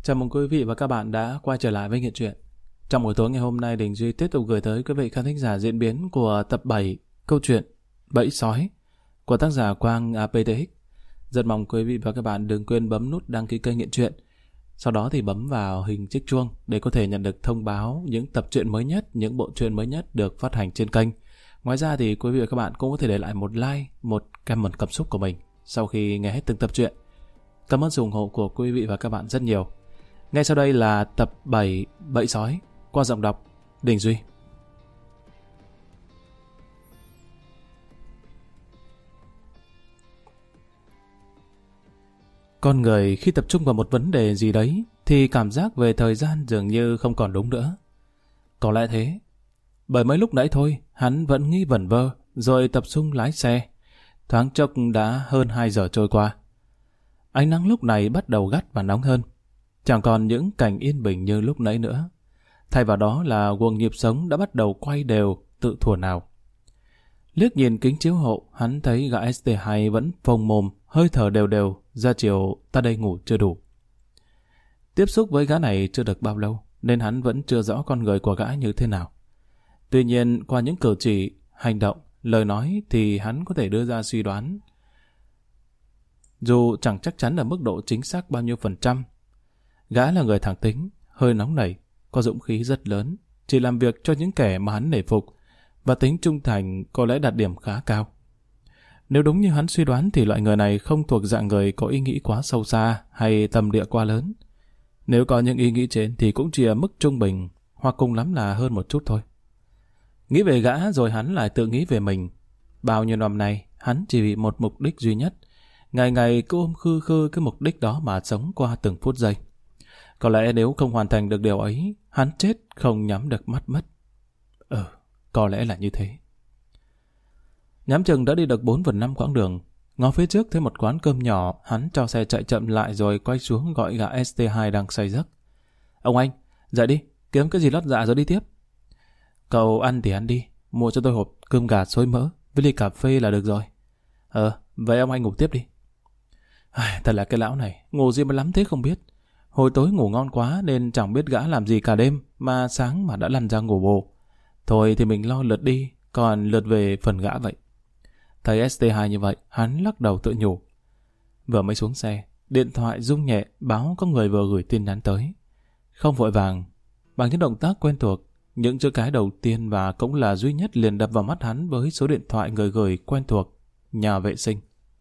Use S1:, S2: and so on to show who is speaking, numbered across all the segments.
S1: Chào mừng quý vị và các bạn đã quay trở lại với Nghiện Truyện. Trong buổi tối ngày hôm nay, Đình Duy tiếp tục gửi tới quý vị khán thính giả diễn biến của tập 7 câu chuyện Bẫy Sói của tác giả Quang APTX. Rất mong quý vị và các bạn đừng quên bấm nút đăng ký kênh Nghiện Truyện. Sau đó thì bấm vào hình chiếc chuông để có thể nhận được thông báo những tập truyện mới nhất, những bộ truyện mới nhất được phát hành trên kênh. Ngoài ra thì quý vị và các bạn cũng có thể để lại một like, một comment cảm xúc của mình sau khi nghe hết từng tập truyện. Cảm ơn sự ủng hộ của quý vị và các bạn rất nhiều. Ngay sau đây là tập 7 Bẫy Sói qua giọng đọc Đình Duy. Con người khi tập trung vào một vấn đề gì đấy thì cảm giác về thời gian dường như không còn đúng nữa. Có lẽ thế. Bởi mấy lúc nãy thôi, hắn vẫn nghĩ vẩn vơ rồi tập trung lái xe. Thoáng chốc đã hơn 2 giờ trôi qua. Ánh nắng lúc này bắt đầu gắt và nóng hơn. Chẳng còn những cảnh yên bình như lúc nãy nữa. Thay vào đó là guồng nhịp sống đã bắt đầu quay đều tự thuở nào. Liếc nhìn kính chiếu hậu, hắn thấy gã ST2 vẫn phồng mồm, hơi thở đều đều, ra chiều ta đây ngủ chưa đủ. Tiếp xúc với gã này chưa được bao lâu, nên hắn vẫn chưa rõ con người của gã như thế nào. Tuy nhiên, qua những cử chỉ, hành động, lời nói thì hắn có thể đưa ra suy đoán. Dù chẳng chắc chắn ở mức độ chính xác bao nhiêu %. Gã là người thẳng tính, hơi nóng nảy, có dũng khí rất lớn, chỉ làm việc cho những kẻ mà hắn nể phục, và tính trung thành có lẽ đạt điểm khá cao. Nếu đúng như hắn suy đoán thì loại người này không thuộc dạng người có ý nghĩ quá sâu xa hay tầm địa quá lớn. Nếu có những ý nghĩ trên thì cũng chỉ ở mức trung bình, hoặc cùng lắm là hơn một chút thôi. Nghĩ về gã rồi hắn lại tự nghĩ về mình. Bao nhiêu năm nay, hắn chỉ vì một mục đích duy nhất, ngày ngày cứ ôm khư khư cái mục đích đó mà sống qua từng phút giây. Có lẽ nếu không hoàn thành được điều ấy, hắn chết không nhắm được mắt mất. Có lẽ là như thế. Nhắm chừng đã đi được 4/5 quãng đường. Ngó phía trước thấy một quán cơm nhỏ, hắn cho xe chạy chậm lại rồi quay xuống gọi gã ST2 đang say giấc. Ông anh, dậy đi, kiếm cái gì lót dạ rồi đi tiếp. Cậu ăn thì ăn đi, mua cho tôi hộp cơm gà xôi mỡ với ly cà phê là được rồi. Vậy ông anh ngủ tiếp đi. Thật là cái lão này, ngủ gì mà lắm thế không biết. Hồi tối ngủ ngon quá nên chẳng biết gã làm gì cả đêm, mà sáng mà đã lăn ra ngủ bồ. Thôi thì mình lo lượt đi, còn lượt về phần gã vậy. Thấy ST2 như vậy, hắn lắc đầu tự nhủ. Vừa mới xuống xe, điện thoại rung nhẹ báo có người vừa gửi tin nhắn tới. Không vội vàng, bằng những động tác quen thuộc, những chữ cái đầu tiên và cũng là duy nhất liền đập vào mắt hắn với số điện thoại người gửi quen thuộc, nhà vệ sinh.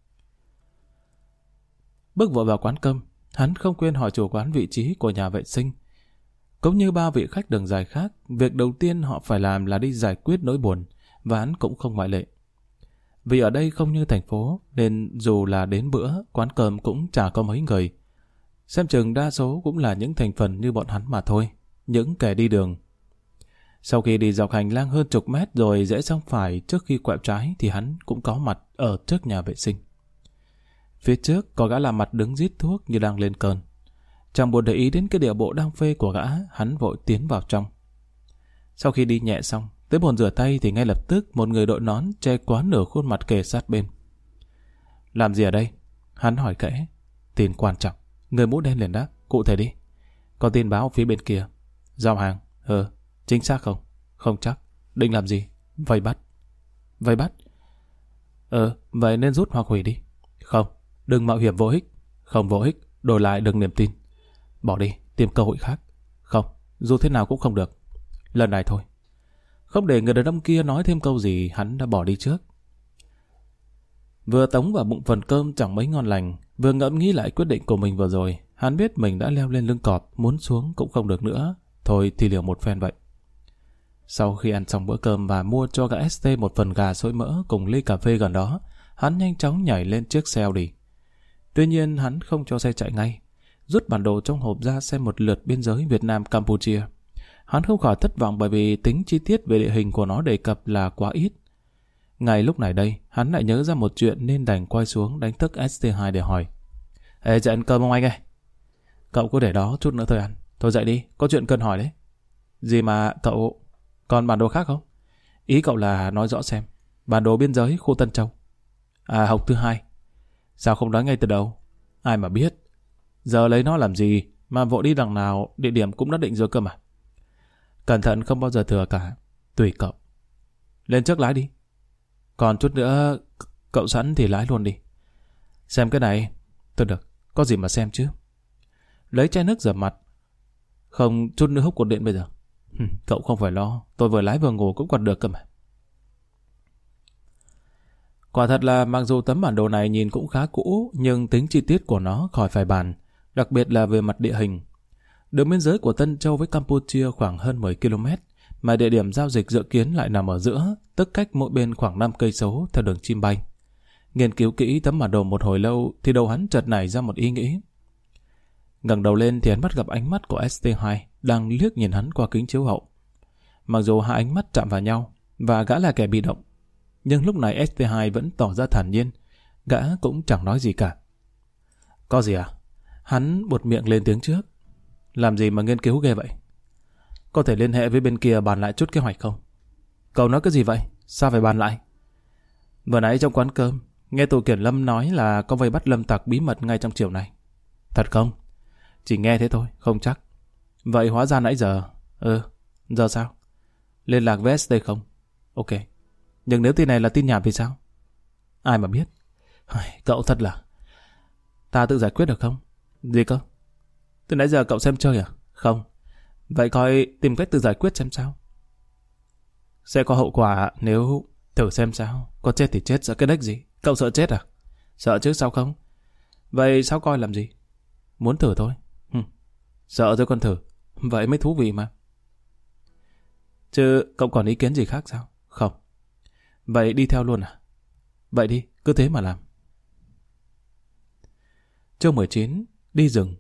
S1: Bước vội vào quán cơm, hắn không quên hỏi chủ quán vị trí của nhà vệ sinh. Cũng như bao vị khách đường dài khác, việc đầu tiên họ phải làm là đi giải quyết nỗi buồn, và hắn cũng không ngoại lệ. Vì ở đây không như thành phố, nên dù là đến bữa, quán cơm cũng chả có mấy người. Xem chừng đa số cũng là những thành phần như bọn hắn mà thôi, những kẻ đi đường. Sau khi đi dọc hành lang hơn chục mét rồi rẽ sang phải trước khi quẹo trái thì hắn cũng có mặt ở trước nhà vệ sinh. Phía trước có gã làm mặt đứng rít thuốc như đang lên cơn. Chẳng buồn để ý đến cái điệu bộ đang phê của gã, hắn vội tiến vào trong. Sau khi đi nhẹ xong, tới bồn rửa tay thì ngay lập tức một người đội nón che quá nửa khuôn mặt kề sát bên. Làm gì ở đây? Hắn hỏi kẽ. Tin quan trọng. Người mũ đen liền đáp. Cụ thể đi. Có tin báo phía bên kia. Giao hàng. Chính xác không? Không chắc. Định làm gì? Vây bắt. Vây bắt? Vậy nên rút hoặc hủy đi. Không. Đừng mạo hiểm vô ích. Không vô ích. Đổi lại đừng niềm tin. Bỏ đi. Tìm cơ hội khác. Không. Dù thế nào cũng không được. Lần này thôi. Không để người đàn ông kia nói thêm câu gì, hắn đã bỏ đi trước. Vừa tống vào bụng phần cơm chẳng mấy ngon lành, vừa ngẫm nghĩ lại quyết định của mình vừa rồi, hắn biết mình đã leo lên lưng cọp, muốn xuống cũng không được nữa, thôi thì liều một phen vậy. Sau khi ăn xong bữa cơm và mua cho gã ST một phần gà xôi mỡ cùng ly cà phê gần đó, hắn nhanh chóng nhảy lên chiếc xe Audi. Tuy nhiên hắn không cho xe chạy ngay, rút bản đồ trong hộp ra xem một lượt biên giới Việt Nam-Campuchia. Hắn không khỏi thất vọng bởi vì tính chi tiết về địa hình của nó đề cập là quá ít. Ngay lúc này đây, hắn lại nhớ ra một chuyện nên đành quay xuống đánh thức ST2 để hỏi. Ê, dậy ăn cơm không anh ơi? Cậu cứ để đó chút nữa thôi ăn. Thôi dậy đi, có chuyện cần hỏi đấy. Gì mà cậu... Còn bản đồ khác không? Ý cậu là nói rõ xem. Bản đồ biên giới khu Tân Châu. À, học thứ 2. Sao không nói ngay từ đầu? Ai mà biết. Giờ lấy nó làm gì mà vội đi đằng nào địa điểm cũng đã định rồi cơ mà. Cẩn thận không bao giờ thừa cả. Tùy cậu. Lên trước lái đi. Còn chút nữa cậu sẵn thì lái luôn đi. Xem cái này. Tôi được. Có gì mà xem chứ. Lấy chai nước rửa mặt. Không, chút nữa hút cột điện bây giờ. Cậu không phải lo. Tôi vừa lái vừa ngủ cũng còn được cơ mà. Quả thật là mặc dù tấm bản đồ này nhìn cũng khá cũ, nhưng tính chi tiết của nó khỏi phải bàn, đặc biệt là về mặt địa hình. Đường biên giới của Tân Châu với Campuchia khoảng hơn 10 km, mà địa điểm giao dịch dự kiến lại nằm ở giữa, tức cách mỗi bên khoảng 5 cây số theo đường chim bay. Nghiên cứu kỹ tấm bản đồ một hồi lâu thì đầu hắn chợt nảy ra một ý nghĩ. Ngẩng đầu lên thì hắn bắt gặp ánh mắt của ST2 đang liếc nhìn hắn qua kính chiếu hậu. Mặc dù hai ánh mắt chạm vào nhau và gã là kẻ bị động, nhưng lúc này ST2 vẫn tỏ ra thản nhiên, gã cũng chẳng nói gì cả. Có gì à? Hắn buột miệng lên tiếng trước. Làm gì mà nghiên cứu ghê vậy? Có thể liên hệ với bên kia bàn lại chút kế hoạch không? Cậu nói cái gì vậy? Sao phải bàn lại? Vừa nãy trong quán cơm, nghe tụi Kiển Lâm nói là có vây bắt lâm tặc bí mật ngay trong chiều này. Thật không? Chỉ nghe thế thôi, không chắc. Vậy hóa ra nãy giờ... giờ sao? Liên lạc với ST không? Ok. Nhưng nếu tin này là tin nhảm thì sao? Ai mà biết. Cậu thật là... Ta tự giải quyết được không? Gì cơ? Từ nãy giờ cậu xem chơi à? Không. Vậy coi tìm cách tự giải quyết xem sao. Sẽ có hậu quả nếu... Thử xem sao. Có chết thì chết, sợ cái đếch gì? Cậu sợ chết à? Sợ chứ sao không? Vậy sao coi làm gì? Muốn thử thôi. Sợ rồi còn thử. Vậy mới thú vị mà. Chứ cậu còn ý kiến gì khác sao? Không. Vậy đi theo luôn à? Vậy đi, cứ thế mà làm. Chương 19. Đi rừng.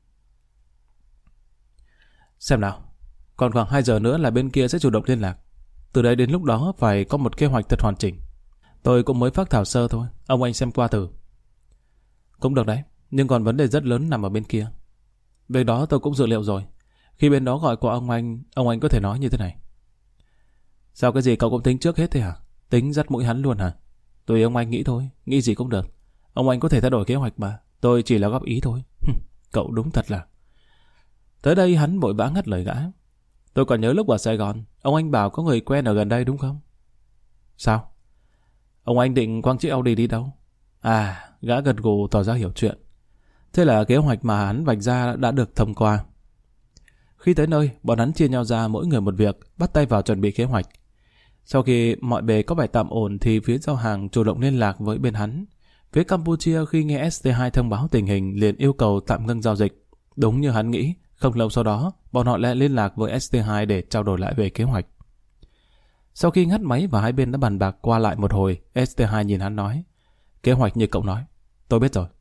S1: Xem nào. Còn khoảng 2 giờ nữa là bên kia sẽ chủ động liên lạc. Từ đây đến lúc đó phải có một kế hoạch thật hoàn chỉnh. Tôi cũng mới phác thảo sơ thôi. Ông anh xem qua thử. Cũng được đấy. Nhưng còn vấn đề rất lớn nằm ở bên kia. Về đó tôi cũng dự liệu rồi. Khi bên đó gọi qua ông anh có thể nói như thế này. Sao cái gì cậu cũng tính trước hết thế hả? Tính dắt mũi hắn luôn hả? Tùy ông anh nghĩ thôi. Nghĩ gì cũng được. Ông anh có thể thay đổi kế hoạch mà. Tôi chỉ là góp ý thôi. Cậu đúng thật là... Tới đây hắn vội vã ngắt lời gã. Tôi còn nhớ lúc ở Sài Gòn, ông anh bảo có người quen ở gần đây đúng không? Sao? Ông anh định quăng chiếc Audi đi đâu? À, gã gật gù tỏ ra hiểu chuyện. Thế là kế hoạch mà hắn vạch ra đã được thông qua. Khi tới nơi, bọn hắn chia nhau ra mỗi người một việc, bắt tay vào chuẩn bị kế hoạch. Sau khi mọi bề có vẻ tạm ổn thì phía giao hàng chủ động liên lạc với bên hắn. Phía Campuchia khi nghe ST2 thông báo tình hình liền yêu cầu tạm ngưng giao dịch. Đúng như hắn nghĩ, không lâu sau đó, bọn họ lại liên lạc với ST2 để trao đổi lại về kế hoạch. Sau khi ngắt máy và hai bên đã bàn bạc qua lại một hồi, ST2 nhìn hắn nói, kế hoạch như cậu nói, tôi biết rồi.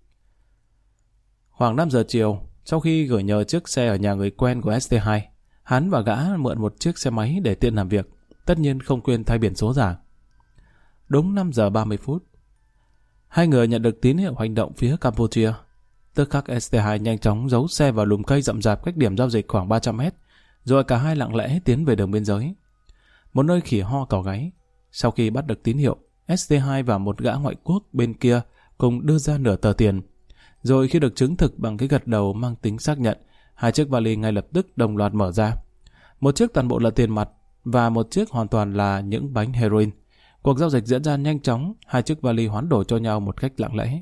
S1: Khoảng 5 giờ chiều, sau khi gửi nhờ chiếc xe ở nhà người quen của ST2, hắn và gã mượn một chiếc xe máy để tiện làm việc, tất nhiên không quên thay biển số giả. Đúng 5 giờ 30 phút, hai người nhận được tín hiệu hành động phía Campuchia. Tức khắc ST2 nhanh chóng giấu xe vào lùm cây rậm rạp cách điểm giao dịch khoảng 300 mét, rồi cả hai lặng lẽ tiến về đường biên giới. Một nơi khỉ ho cào gáy. Sau khi bắt được tín hiệu, ST2 và một gã ngoại quốc bên kia cùng đưa ra nửa tờ tiền. Rồi khi được chứng thực bằng cái gật đầu mang tính xác nhận, hai chiếc vali ngay lập tức đồng loạt mở ra. Một chiếc toàn bộ là tiền mặt và một chiếc hoàn toàn là những bánh heroin. Cuộc giao dịch diễn ra nhanh chóng, hai chiếc vali hoán đổi cho nhau một cách lặng lẽ.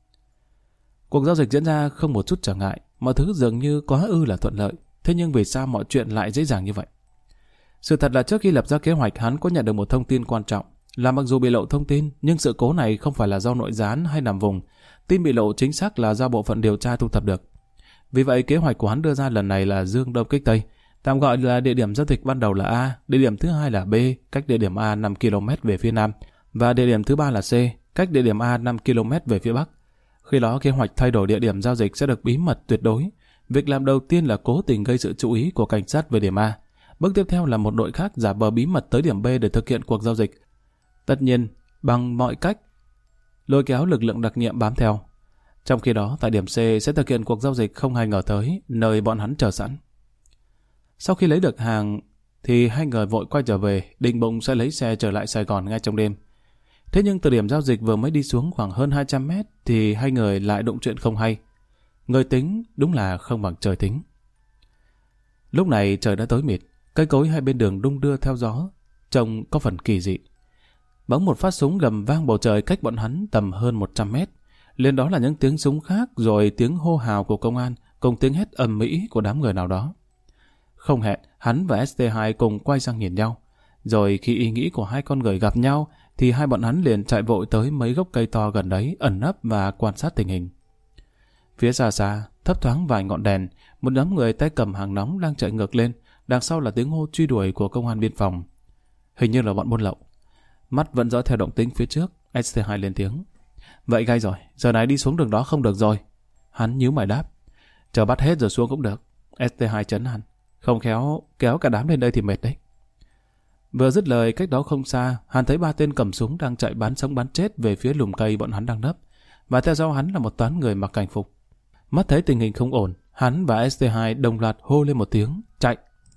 S1: Cuộc giao dịch diễn ra không một chút trở ngại, mọi thứ dường như quá ư là thuận lợi. Thế nhưng vì sao mọi chuyện lại dễ dàng như vậy? Sự thật là trước khi lập ra kế hoạch, hắn có nhận được một thông tin quan trọng, là mặc dù bị lộ thông tin, nhưng sự cố này không phải là do nội gián hay nằm vùng. Tin bị lộ chính xác là do bộ phận điều tra thu thập được. Vì vậy kế hoạch của hắn đưa ra lần này là dương đông kích tây, tạm gọi là địa điểm giao dịch ban đầu là A, địa điểm thứ hai là B, cách địa điểm A 5 km về phía nam, và địa điểm thứ ba là C, cách địa điểm A 5 km về phía bắc. Khi đó kế hoạch thay đổi địa điểm giao dịch sẽ được bí mật tuyệt đối. Việc làm đầu tiên là cố tình gây sự chú ý của cảnh sát về điểm A. Bước tiếp theo là một đội khác giả vờ bí mật tới điểm B để thực hiện cuộc giao dịch. Tất nhiên, bằng mọi cách, lôi kéo lực lượng đặc nhiệm bám theo. Trong khi đó, tại điểm C sẽ thực hiện cuộc giao dịch không ai ngờ tới, nơi bọn hắn chờ sẵn. Sau khi lấy được hàng, thì hai người vội quay trở về, định bụng sẽ lấy xe trở lại Sài Gòn ngay trong đêm. Thế nhưng từ điểm giao dịch vừa mới đi xuống khoảng hơn 200 mét thì hai người lại đụng chuyện không hay. Người tính đúng là không bằng trời tính. Lúc này trời đã tối mịt, cây cối hai bên đường đung đưa theo gió, trông có phần kỳ dị. Bỗng một phát súng gầm vang bầu trời cách bọn hắn tầm hơn 100 mét. Liền đó là những tiếng súng khác, rồi tiếng hô hào của công an, cùng tiếng hét ầm ĩ của đám người nào đó. Không hẹn, hắn và ST2 cùng quay sang nhìn nhau. Rồi khi ý nghĩ của hai con người gặp nhau, thì hai bọn hắn liền chạy vội tới mấy gốc cây to gần đấy, ẩn nấp và quan sát tình hình. Phía xa xa, thấp thoáng vài ngọn đèn, một nhóm người tay cầm hàng nóng đang chạy ngược lên, đằng sau là tiếng hô truy đuổi của công an biên phòng. Hình như là bọn buôn lậu. Mắt vẫn dõi theo động tĩnh phía trước, ST2 lên tiếng. Vậy gay rồi, giờ này đi xuống đường đó không được rồi. Hắn nhíu mày đáp. Chờ bắt hết rồi xuống cũng được. ST2 trấn hắn. Không khéo kéo cả đám lên đây thì mệt đấy. Vừa dứt lời, cách đó không xa, hắn thấy ba tên cầm súng đang chạy bán sống bán chết về phía lùm cây bọn hắn đang nấp, và theo sau hắn là một toán người mặc cảnh phục. Mắt thấy tình hình không ổn, hắn và ST2 đồng loạt hô lên một tiếng, chạy.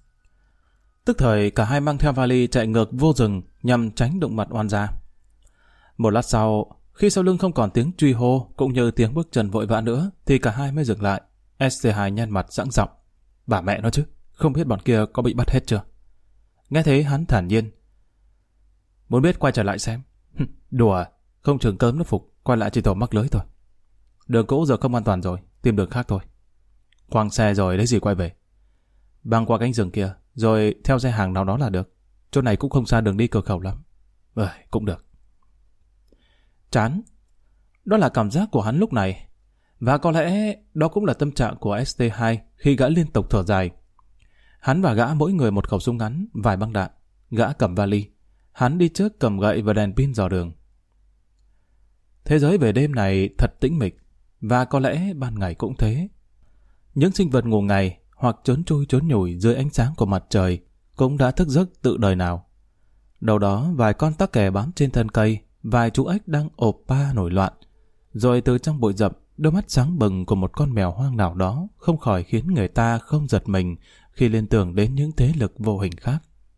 S1: Tức thời cả hai mang theo vali chạy ngược vô rừng nhằm tránh đụng mặt oan gia. Một lát sau, khi sau lưng không còn tiếng truy hô cũng như tiếng bước chân vội vã nữa, thì cả hai mới dừng lại. ST2 nhăn mặt giãng giọng. Bà mẹ nó chứ, không biết bọn kia có bị bắt hết chưa? Nghe thế hắn thản nhiên. Muốn biết quay trở lại xem. Đùa, không chừng cớm nó phục, quay lại chỉ tổ mắc lưới thôi. Đường cũ giờ không an toàn rồi, tìm đường khác thôi. Quăng xe rồi lấy gì quay về. Băng qua cánh rừng kia, rồi theo xe hàng nào đó là được. Chỗ này cũng không xa đường đi cửa khẩu lắm. Cũng được. Chán. Đó là cảm giác của hắn lúc này. Và có lẽ đó cũng là tâm trạng của ST2 khi gã liên tục thở dài. Hắn và gã mỗi người một khẩu súng ngắn, vài băng đạn. Gã cầm vali. Hắn đi trước cầm gậy và đèn pin dò đường. Thế giới về đêm này thật tĩnh mịch, và có lẽ ban ngày cũng thế. Những sinh vật ngủ ngày hoặc trốn chui trốn nhủi dưới ánh sáng của mặt trời cũng đã thức giấc tự đời nào. Đầu đó vài con tắc kè bám trên thân cây, vài chú ếch đang ộp pa nổi loạn. Rồi từ trong bụi rậm, đôi mắt sáng bừng của một con mèo hoang nào đó không khỏi khiến người ta không giật mình khi liên tưởng đến những thế lực vô hình khác.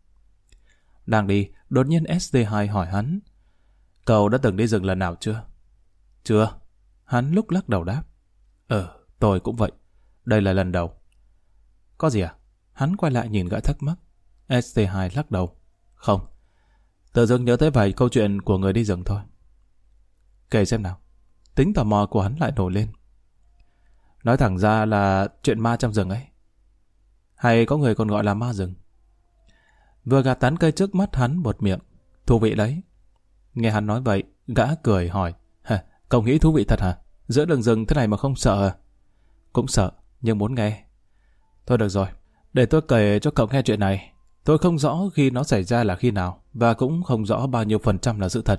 S1: Đang đi, đột nhiên ST2 hỏi hắn. Cậu đã từng đi rừng lần nào chưa? Chưa. Hắn lúc lắc đầu đáp. Tôi cũng vậy. Đây là lần đầu. Có gì à? Hắn quay lại nhìn gã thắc mắc. ST2 lắc đầu. Không. Tự dưng nhớ tới vài câu chuyện của người đi rừng thôi. Kể xem nào. Tính tò mò của hắn lại nổi lên. Nói thẳng ra là chuyện ma trong rừng ấy. Hay có người còn gọi là ma rừng. Vừa gạt tán cây trước mắt hắn một miệng. Thú vị đấy. Nghe hắn nói vậy, gã cười hỏi. Cậu nghĩ thú vị thật hả? Giữa đường rừng thế này mà không sợ à? Cũng sợ, nhưng muốn nghe. Thôi được rồi, để tôi kể cho cậu nghe chuyện này. Tôi không rõ khi nó xảy ra là khi nào, và cũng không rõ bao nhiêu % là sự thật.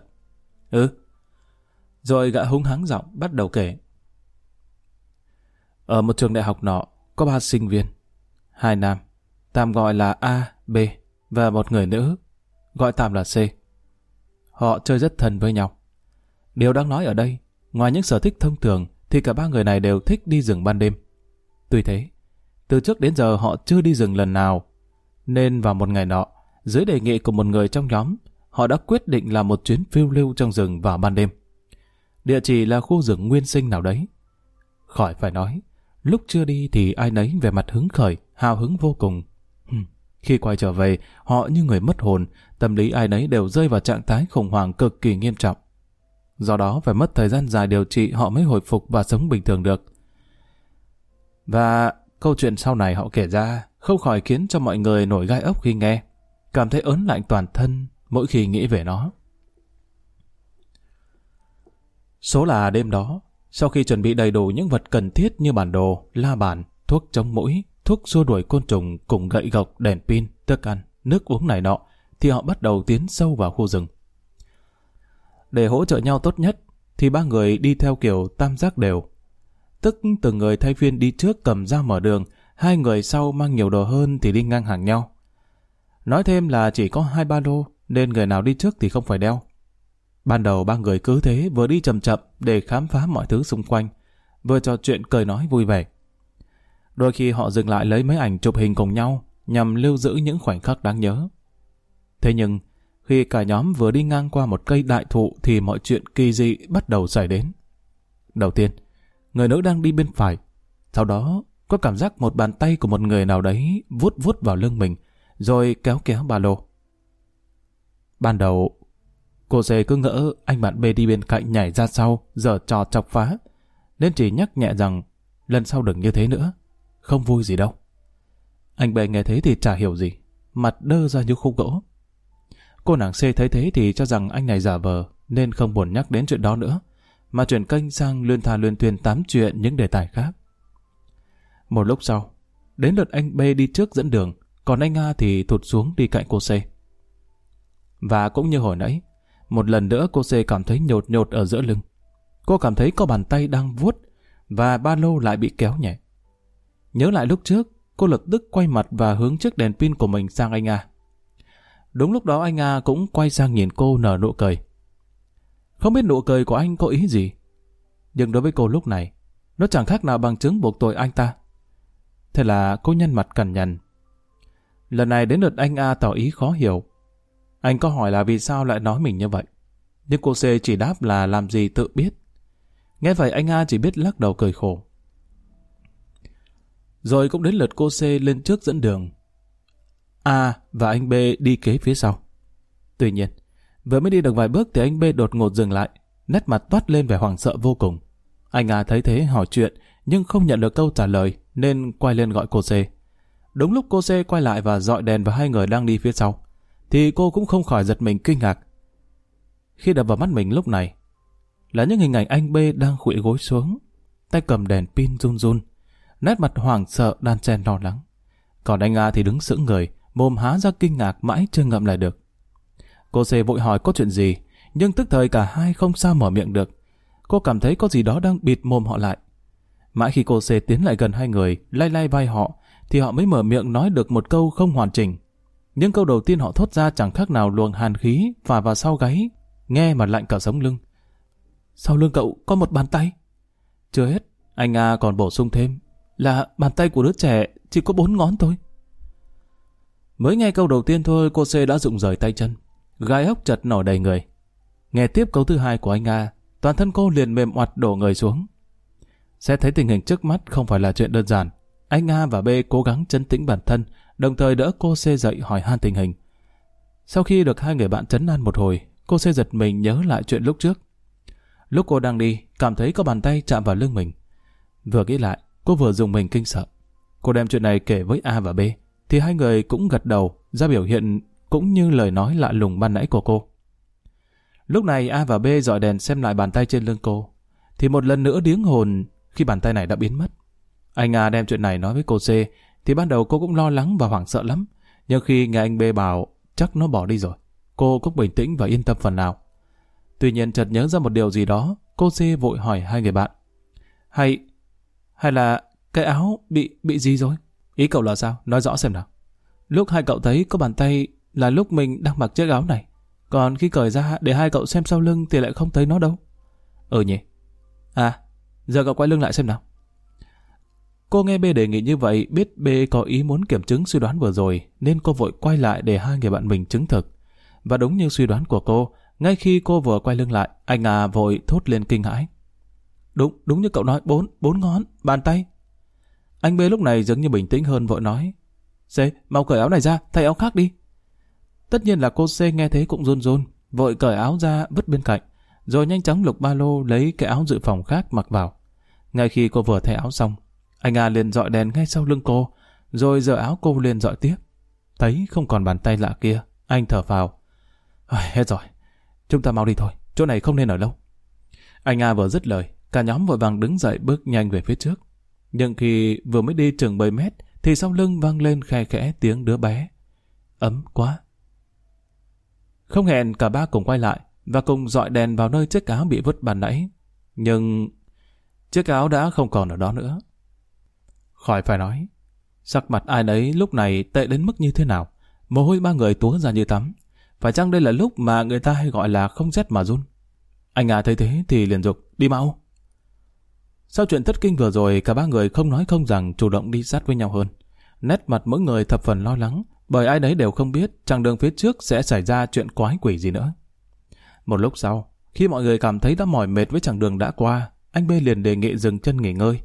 S1: Rồi gã húng hắng giọng bắt đầu kể. Ở một trường đại học nọ, có 3 sinh viên. 2 nam, tạm gọi là A, B, và một người nữ, gọi tạm là C. Họ chơi rất thân với nhau. Điều đáng nói ở đây, ngoài những sở thích thông thường, thì cả 3 người này đều thích đi rừng ban đêm. Tuy thế, từ trước đến giờ họ chưa đi rừng lần nào, nên vào một ngày nọ, dưới đề nghị của một người trong nhóm, họ đã quyết định làm một chuyến phiêu lưu trong rừng vào ban đêm. Địa chỉ là khu rừng nguyên sinh nào đấy. Khỏi phải nói, lúc chưa đi thì ai nấy về mặt hứng khởi, hào hứng vô cùng. Khi quay trở về, họ như người mất hồn, tâm lý ai nấy đều rơi vào trạng thái khủng hoảng cực kỳ nghiêm trọng. Do đó phải mất thời gian dài điều trị họ mới hồi phục và sống bình thường được. Và câu chuyện sau này họ kể ra không khỏi khiến cho mọi người nổi gai ốc khi nghe, cảm thấy ớn lạnh toàn thân mỗi khi nghĩ về nó. Số là đêm đó, sau khi chuẩn bị đầy đủ những vật cần thiết như bản đồ, la bàn, thuốc chống muỗi, thuốc xua đuổi côn trùng cùng gậy gộc, đèn pin, thức ăn, nước uống này nọ, thì họ bắt đầu tiến sâu vào khu rừng. Để hỗ trợ nhau tốt nhất, thì 3 người đi theo kiểu tam giác đều. Tức từng người thay phiên đi trước cầm dao mở đường, 2 người sau mang nhiều đồ hơn thì đi ngang hàng nhau. Nói thêm là chỉ có 2 ba lô, nên người nào đi trước thì không phải đeo. Ban đầu 3 người cứ thế vừa đi chậm chậm để khám phá mọi thứ xung quanh, vừa trò chuyện cười nói vui vẻ. Đôi khi họ dừng lại lấy mấy ảnh chụp hình cùng nhau nhằm lưu giữ những khoảnh khắc đáng nhớ. Thế nhưng khi cả nhóm vừa đi ngang qua một cây đại thụ thì mọi chuyện kỳ dị bắt đầu xảy đến. Đầu tiên, người nữ đang đi bên phải, Sau đó, có cảm giác một bàn tay của một người nào đấy vuốt vuốt vào lưng mình, rồi kéo kéo ba lô. Ban đầu, cô C cứ ngỡ anh bạn B đi bên cạnh nhảy ra sau, giở trò chọc phá, nên chỉ nhắc nhẹ rằng lần sau đừng như thế nữa, không vui gì đâu. Anh B nghe thế thì chả hiểu gì, mặt đơ ra như khúc gỗ. Cô nàng C thấy thế thì cho rằng anh này giả vờ, nên không buồn nhắc đến chuyện đó nữa, mà chuyển kênh sang luyên thà luyên thuyên tám chuyện những đề tài khác. Một lúc sau, đến lượt anh B đi trước dẫn đường, còn anh A thì thụt xuống đi cạnh cô C. Và cũng như hồi nãy, một lần nữa cô C cảm thấy nhột nhột ở giữa lưng. Cô cảm thấy có bàn tay đang vuốt, và ba lô lại bị kéo nhẹ. Nhớ lại lúc trước, cô lập tức quay mặt và hướng chiếc đèn pin của mình sang anh A. Đúng lúc đó anh A cũng quay sang nhìn cô nở nụ cười. Không biết nụ cười của anh có ý gì, nhưng đối với cô lúc này, nó chẳng khác nào bằng chứng buộc tội anh ta. Thế là cô nhăn mặt cằn nhằn. Lần này đến lượt anh A tỏ ý khó hiểu. Anh có hỏi là vì sao lại nói mình như vậy, nhưng cô C chỉ đáp là làm gì tự biết. Nghe vậy anh A chỉ biết lắc đầu cười khổ. Rồi cũng đến lượt cô C lên trước dẫn đường. A và anh B đi kế phía sau. Tuy nhiên, vừa mới đi được vài bước thì anh B đột ngột dừng lại, nét mặt toát lên vẻ hoảng sợ vô cùng. Anh A thấy thế hỏi chuyện, nhưng không nhận được câu trả lời, nên quay lên gọi cô C. Đúng lúc cô C quay lại và dọi đèn vào hai người đang đi phía sau, thì cô cũng không khỏi giật mình kinh ngạc. Khi đập vào mắt mình lúc này là những hình ảnh anh B đang khuỵu gối xuống, tay cầm đèn pin run run, nét mặt hoảng sợ đan xen lo lắng. Còn anh A thì đứng sững người, mồm há ra kinh ngạc mãi chưa ngậm lại được. Cô C vội hỏi có chuyện gì, nhưng tức thời cả hai không sao mở miệng được. Cô cảm thấy có gì đó đang bịt mồm họ lại. Mãi khi cô C tiến lại gần hai người, lay lay vai họ, thì họ mới mở miệng nói được một câu không hoàn chỉnh. Nhưng câu đầu tiên họ thốt ra chẳng khác nào luồng hàn khí phả vào sau gáy, nghe mà lạnh cả sống lưng. Sau lưng cậu có một bàn tay. Chưa hết, anh A còn bổ sung thêm là bàn tay của đứa trẻ chỉ có 4 ngón thôi. Mới nghe câu đầu tiên thôi, cô C đã rụng rời tay chân, gai ốc chật nổi đầy người. Nghe tiếp câu thứ hai của anh A, toàn thân cô liền mềm oặt đổ người xuống. Xét thấy tình hình trước mắt không phải là chuyện đơn giản, anh A và B cố gắng trấn tĩnh bản thân, đồng thời đỡ cô C dậy hỏi han tình hình. Sau khi được hai người bạn trấn an một hồi, cô C giật mình nhớ lại chuyện lúc trước. Lúc cô đang đi, cảm thấy có bàn tay chạm vào lưng mình. Vừa nghĩ lại, cô vừa dùng mình kinh sợ. Cô đem chuyện này kể với A và B, thì hai người cũng gật đầu, ra biểu hiện cũng như lời nói lạ lùng ban nãy của cô. Lúc này A và B dọi đèn xem lại bàn tay trên lưng cô, thì một lần nữa điếng hồn khi bàn tay này đã biến mất. Anh A đem chuyện này nói với cô C, thì ban đầu cô cũng lo lắng và hoảng sợ lắm, nhưng khi nghe anh B bảo chắc nó bỏ đi rồi, cô cũng bình tĩnh và yên tâm phần nào. Tuy nhiên chợt nhớ ra một điều gì đó, cô C vội hỏi hai người bạn. Hay là cái áo bị gì rồi? Ý cậu là sao? Nói rõ xem nào. Lúc hai cậu thấy có bàn tay là lúc mình đang mặc chiếc áo này, còn khi cởi ra để hai cậu xem sau lưng thì lại không thấy nó đâu. Nhỉ? À, giờ cậu quay lưng lại xem nào. Cô nghe B đề nghị như vậy, biết B có ý muốn kiểm chứng suy đoán vừa rồi, nên cô vội quay lại để hai người bạn mình chứng thực. Và đúng như suy đoán của cô, ngay khi cô vừa quay lưng lại, anh A vội thốt lên kinh hãi. Đúng như cậu nói, 4 ngón, bàn tay. Anh B lúc này dường như bình tĩnh hơn, vội nói. C, mau cởi áo này ra, thay áo khác đi. Tất nhiên là cô C nghe thế cũng run run, vội cởi áo ra vứt bên cạnh, rồi nhanh chóng lục ba lô lấy cái áo dự phòng khác mặc vào. Ngay khi cô vừa thay áo xong, anh A liền dọi đèn ngay sau lưng cô, rồi giở áo cô liền dọi tiếp. Thấy không còn bàn tay lạ kia, anh thở phào. Hết rồi, chúng ta mau đi thôi, chỗ này không nên ở lâu. Anh A vừa dứt lời, cả nhóm vội vàng đứng dậy bước nhanh về phía trước. Nhưng khi vừa mới đi chừng 10 mét, thì sau lưng vang lên khe khẽ tiếng đứa bé. Ấm quá. Không hẹn, cả ba cùng quay lại và cùng dọi đèn vào nơi chiếc áo bị vứt ban nãy. Nhưng chiếc áo đã không còn ở đó nữa. Khỏi phải nói, sắc mặt ai nấy lúc này tệ đến mức như thế nào. Mồ hôi ba người túa ra như tắm. Phải chăng đây là lúc mà người ta hay gọi là không rét mà run? Anh A thấy thế thì liền giục, đi mau. Sau chuyện thất kinh vừa rồi, cả ba người không nói không rằng chủ động đi sát với nhau hơn. Nét mặt mỗi người thập phần lo lắng, bởi ai đấy đều không biết chặng đường phía trước sẽ xảy ra chuyện quái quỷ gì nữa. Một lúc sau, khi mọi người cảm thấy đã mỏi mệt với chặng đường đã qua, anh B liền đề nghị dừng chân nghỉ ngơi.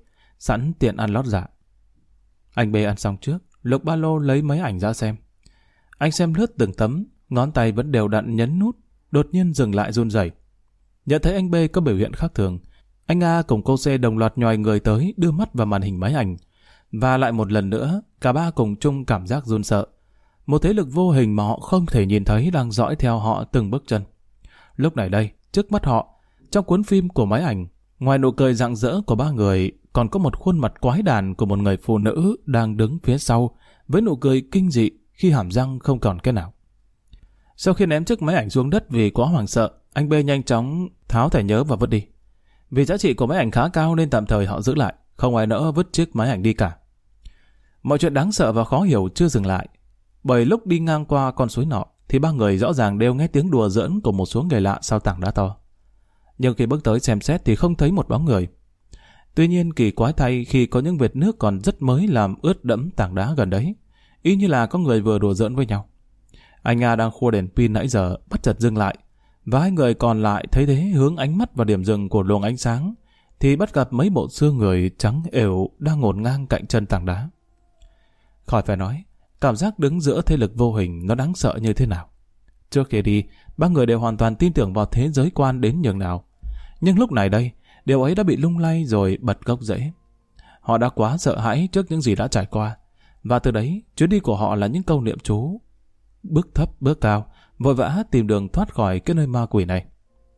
S1: sẵn tiện ăn lót dạ. Anh B ăn xong trước, lục ba lô lấy mấy ảnh ra xem. Anh xem lướt từng tấm, ngón tay vẫn đều đặn nhấn nút, đột nhiên dừng lại run rẩy. Nhận thấy anh B có biểu hiện khác thường, anh A cùng cô C đồng loạt nhòi người tới đưa mắt vào màn hình máy ảnh. Và lại một lần nữa, cả ba cùng chung cảm giác run sợ. Một thế lực vô hình mà họ không thể nhìn thấy đang dõi theo họ từng bước chân. Lúc này đây, trước mắt họ, trong cuốn phim của máy ảnh, ngoài nụ cười rạng rỡ của ba người, còn có một khuôn mặt quái đản của một người phụ nữ đang đứng phía sau, với nụ cười kinh dị khi hàm răng không còn cái nào. Sau khi ném chiếc máy ảnh xuống đất vì quá hoảng sợ, anh B nhanh chóng tháo thẻ nhớ và vứt đi. Vì giá trị của máy ảnh khá cao nên tạm thời họ giữ lại, không ai nỡ vứt chiếc máy ảnh đi cả. Mọi chuyện đáng sợ và khó hiểu chưa dừng lại, bởi lúc đi ngang qua con suối nọ thì ba người rõ ràng đều nghe tiếng đùa giỡn của một số người lạ sau tảng đá to. Nhưng khi bước tới xem xét thì không thấy một bóng người. Tuy nhiên kỳ quái thay khi có những vệt nước còn rất mới làm ướt đẫm tảng đá gần đấy, y như là có người vừa đùa giỡn với nhau. Anh A đang khua đèn pin nãy giờ bất chợt dừng lại, và hai người còn lại thấy thế hướng ánh mắt vào điểm dừng của luồng ánh sáng thì bắt gặp mấy bộ xương người trắng ểu đang ngổn ngang cạnh chân tảng đá. Khỏi phải nói, cảm giác đứng giữa thế lực vô hình nó đáng sợ như thế nào. Trước khi đi, ba người đều hoàn toàn tin tưởng vào thế giới quan đến nhường nào. Nhưng lúc này đây, điều ấy đã bị lung lay rồi bật gốc rễ. Họ đã quá sợ hãi trước những gì đã trải qua, và từ đấy, chuyến đi của họ là những câu niệm chú. Bước thấp, bước cao, vội vã tìm đường thoát khỏi cái nơi ma quỷ này.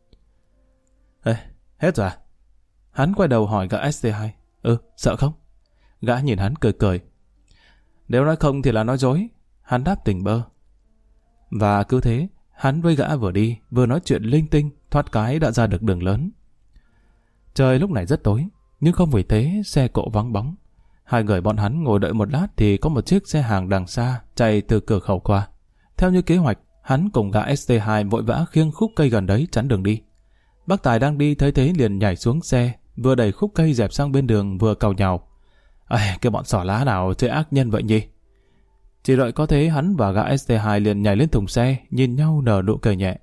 S1: Ê, hết rồi à? Hắn quay đầu hỏi gã ST2. Sợ không? Gã nhìn hắn cười cười. Nếu nói không thì là nói dối. Hắn đáp tỉnh bơ. Và cứ thế, hắn với gã vừa đi, vừa nói chuyện linh tinh, thoát cái đã ra được đường lớn. Trời lúc này rất tối, nhưng không vì thế xe cộ vắng bóng. Hai người bọn hắn ngồi đợi một lát thì có một chiếc xe hàng đằng xa chạy từ cửa khẩu qua. Theo như kế hoạch, hắn cùng gã ST2 vội vã khiêng khúc cây gần đấy chắn đường đi. Bác Tài đang đi thấy thế liền nhảy xuống xe, vừa đẩy khúc cây dẹp sang bên đường vừa càu nhàu. Cái bọn xỏ lá nào chơi ác nhân vậy nhỉ? Chỉ đợi có thế hắn và gã ST2 liền nhảy lên thùng xe, nhìn nhau nở nụ cười nhẹ.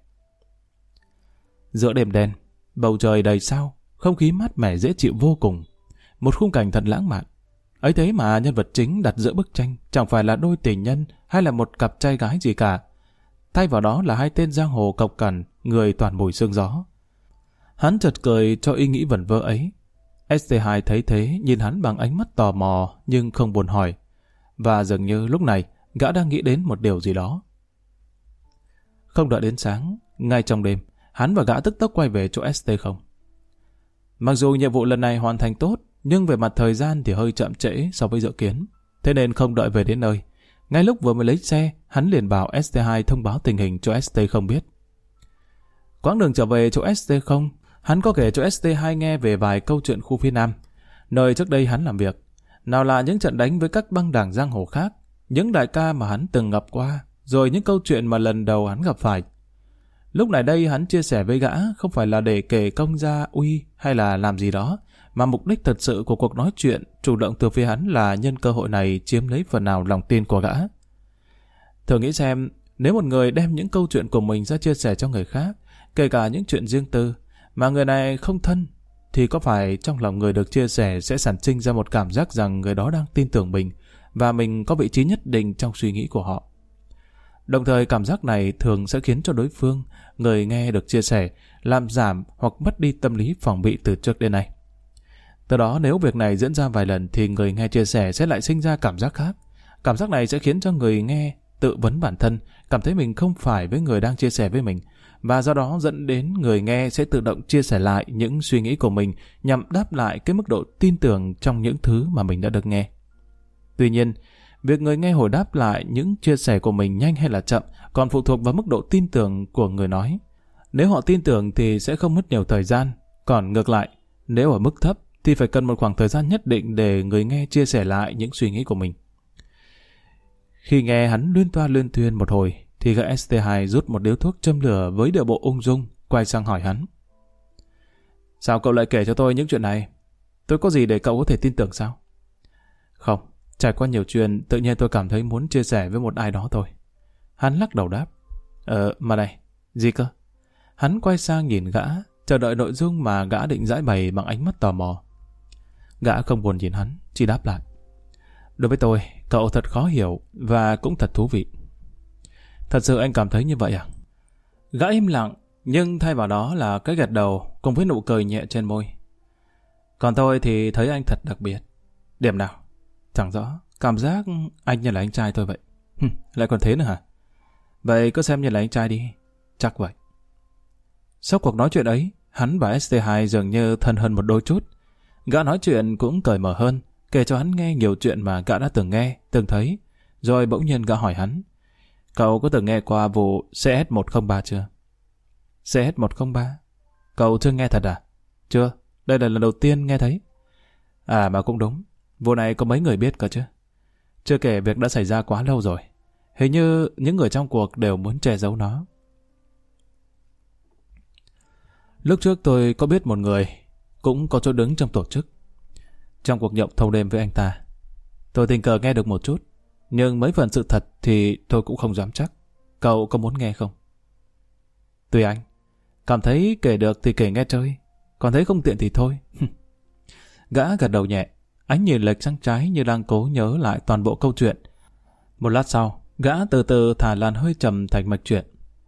S1: Giữa đêm đen, bầu trời đầy sao, không khí mát mẻ dễ chịu vô cùng. Một khung cảnh thật lãng mạn. Ấy thế mà nhân vật chính đặt giữa bức tranh chẳng phải là đôi tình nhân hay là một cặp trai gái gì cả. Thay vào đó là hai tên giang hồ cộc cằn, người toàn mùi sương gió. Hắn chợt cười cho ý nghĩ vẩn vơ ấy. ST2 thấy thế nhìn hắn bằng ánh mắt tò mò nhưng không buồn hỏi. Và dường như lúc này gã đang nghĩ đến một điều gì đó. Không đợi đến sáng, ngay trong đêm, hắn và gã tức tốc quay về chỗ ST0. Mặc dù nhiệm vụ lần này hoàn thành tốt, nhưng về mặt thời gian thì hơi chậm trễ so với dự kiến. Thế nên không đợi về đến nơi, ngay lúc vừa mới lấy xe, hắn liền bảo ST2 thông báo tình hình cho ST0 biết. Quãng đường trở về chỗ ST0, hắn có kể cho ST2 nghe về vài câu chuyện khu phía Nam, nơi trước đây hắn làm việc. Nào là những trận đánh với các băng đảng giang hồ khác, những đại ca mà hắn từng gặp qua, rồi những câu chuyện mà lần đầu hắn gặp phải. Lúc này đây hắn chia sẻ với gã không phải là để kể công gia uy hay là làm gì đó, mà mục đích thật sự của cuộc nói chuyện chủ động từ phía hắn là nhân cơ hội này chiếm lấy phần nào lòng tin của gã. Thử nghĩ xem, nếu một người đem những câu chuyện của mình ra chia sẻ cho người khác, kể cả những chuyện riêng tư, mà người này không thân, thì có phải trong lòng người được chia sẻ sẽ sản sinh ra một cảm giác rằng người đó đang tin tưởng mình và mình có vị trí nhất định trong suy nghĩ của họ. Đồng thời cảm giác này thường sẽ khiến cho đối phương, người nghe được chia sẻ, làm giảm hoặc mất đi tâm lý phòng bị từ trước đến nay. Từ đó nếu việc này diễn ra vài lần thì người nghe chia sẻ sẽ lại sinh ra cảm giác khác. Cảm giác này sẽ khiến cho người nghe tự vấn bản thân, cảm thấy mình không phải với người đang chia sẻ với mình, và do đó dẫn đến người nghe sẽ tự động chia sẻ lại những suy nghĩ của mình nhằm đáp lại cái mức độ tin tưởng trong những thứ mà mình đã được nghe. Tuy nhiên, việc người nghe hồi đáp lại những chia sẻ của mình nhanh hay là chậm còn phụ thuộc vào mức độ tin tưởng của người nói. Nếu họ tin tưởng thì sẽ không mất nhiều thời gian, còn ngược lại, nếu ở mức thấp thì phải cần một khoảng thời gian nhất định để người nghe chia sẻ lại những suy nghĩ của mình. Khi nghe hắn luyên toa luyên thuyên một hồi, thì gã ST2 rút một điếu thuốc châm lửa với điệu bộ ung dung, quay sang hỏi hắn. Sao cậu lại kể cho tôi những chuyện này? Tôi có gì để cậu có thể tin tưởng sao? Không, trải qua nhiều chuyện, tự nhiên tôi cảm thấy muốn chia sẻ với một ai đó thôi. Hắn lắc đầu đáp. Mà này, gì cơ? Hắn quay sang nhìn gã, chờ đợi nội dung mà gã định giải bày bằng ánh mắt tò mò. Gã không buồn nhìn hắn, chỉ đáp lại: đối với tôi, cậu thật khó hiểu và cũng thật thú vị. Thật sự anh cảm thấy như vậy à? Gã im lặng, nhưng thay vào đó là cái gật đầu cùng với nụ cười nhẹ trên môi. Còn tôi thì thấy anh thật đặc biệt. Điểm nào? Chẳng rõ, cảm giác anh như là anh trai tôi vậy. Lại còn thế nữa hả? Vậy cứ xem như là anh trai đi. Chắc vậy. Sau cuộc nói chuyện ấy, hắn và ST2 dường như thân hơn một đôi chút. Gã nói chuyện cũng cởi mở hơn, kể cho hắn nghe nhiều chuyện mà gã đã từng nghe, từng thấy. Rồi bỗng nhiên gã hỏi hắn: cậu có từng nghe qua vụ CS103 chưa? CS103? Cậu chưa nghe thật à? Chưa, đây là lần đầu tiên nghe thấy. À mà cũng đúng, vụ này có mấy người biết cơ chứ. Chưa kể việc đã xảy ra quá lâu rồi. Hình như những người trong cuộc đều muốn che giấu nó. Lúc trước tôi có biết một người cũng có chỗ đứng trong tổ chức. Trong cuộc nhậu thâu đêm với anh ta, tôi tình cờ nghe được một chút, nhưng mấy phần sự thật thì tôi cũng không dám chắc. Cậu có muốn nghe không? Tùy anh. Cảm thấy kể được thì kể nghe chơi, còn thấy không tiện thì thôi. Gã gật đầu nhẹ, ánh nhìn lệch sang trái như đang cố nhớ lại toàn bộ câu chuyện. Một lát sau, gã từ từ thả làn hơi trầm thành mạch chuyện.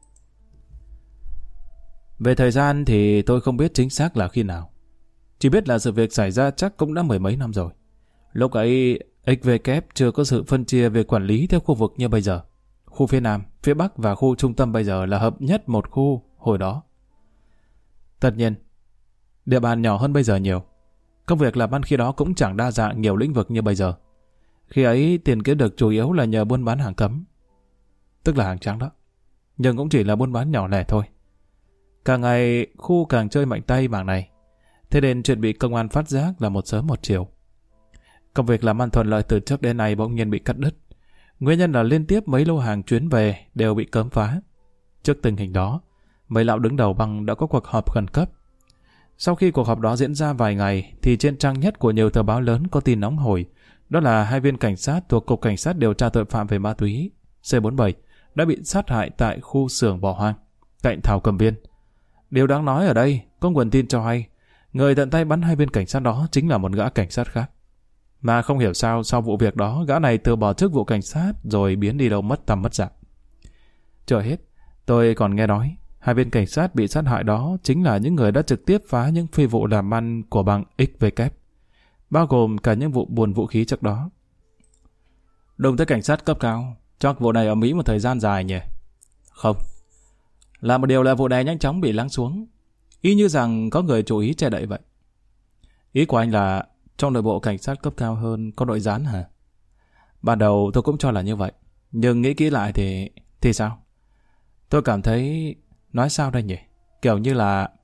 S1: Về thời gian thì tôi không biết chính xác là khi nào. Chỉ biết là sự việc xảy ra chắc cũng đã mười mấy năm rồi. Lúc ấy, XVK chưa có sự phân chia về quản lý theo khu vực như bây giờ. Khu phía Nam, phía Bắc và khu trung tâm bây giờ là hợp nhất một khu hồi đó. Tất nhiên, địa bàn nhỏ hơn bây giờ nhiều. Công việc làm ăn khi đó cũng chẳng đa dạng nhiều lĩnh vực như bây giờ. Khi ấy, tiền kiếm được chủ yếu là nhờ buôn bán hàng cấm. Tức là hàng trắng đó. Nhưng cũng chỉ là buôn bán nhỏ lẻ thôi. Càng ngày, khu càng chơi mạnh tay mảng này. Thế nên chuyện bị công an phát giác là một sớm một chiều. Công việc làm ăn thuận lợi từ trước đến nay bỗng nhiên bị cắt đứt. Nguyên nhân là liên tiếp mấy lô hàng chuyến về đều bị cấm phá. Trước tình hình đó, mấy lão đứng đầu băng đã có cuộc họp khẩn cấp. Sau khi cuộc họp đó diễn ra vài ngày, thì trên trang nhất của nhiều tờ báo lớn có tin nóng hổi. Đó là 2 viên cảnh sát thuộc Cục Cảnh sát điều tra tội phạm về ma túy C47 đã bị sát hại tại khu xưởng bỏ hoang cạnh Thảo Cầm Viên. Điều đáng nói ở đây, có nguồn tin cho hay người tận tay bắn 2 viên cảnh sát đó chính là một gã cảnh sát khác. Mà không hiểu sao sau vụ việc đó gã này từ bỏ chức vụ cảnh sát rồi biến đi đâu mất tăm mất dạng. Chưa hết, tôi còn nghe nói 2 viên cảnh sát bị sát hại đó chính là những người đã trực tiếp phá những phi vụ làm ăn của băng XVK, bao gồm cả những vụ buôn vũ khí trước đó. Đụng tới cảnh sát cấp cao, chắc vụ này ở Mỹ một thời gian dài nhỉ? Không. Là một điều là vụ này nhanh chóng bị lắng xuống, y như rằng có người chú ý che đậy vậy. Ý của anh là trong nội bộ cảnh sát cấp cao hơn có nội gián hả? Ban đầu tôi cũng cho là như vậy, nhưng nghĩ kỹ lại thì sao? Tôi cảm thấy... nói sao đây nhỉ? Kiểu như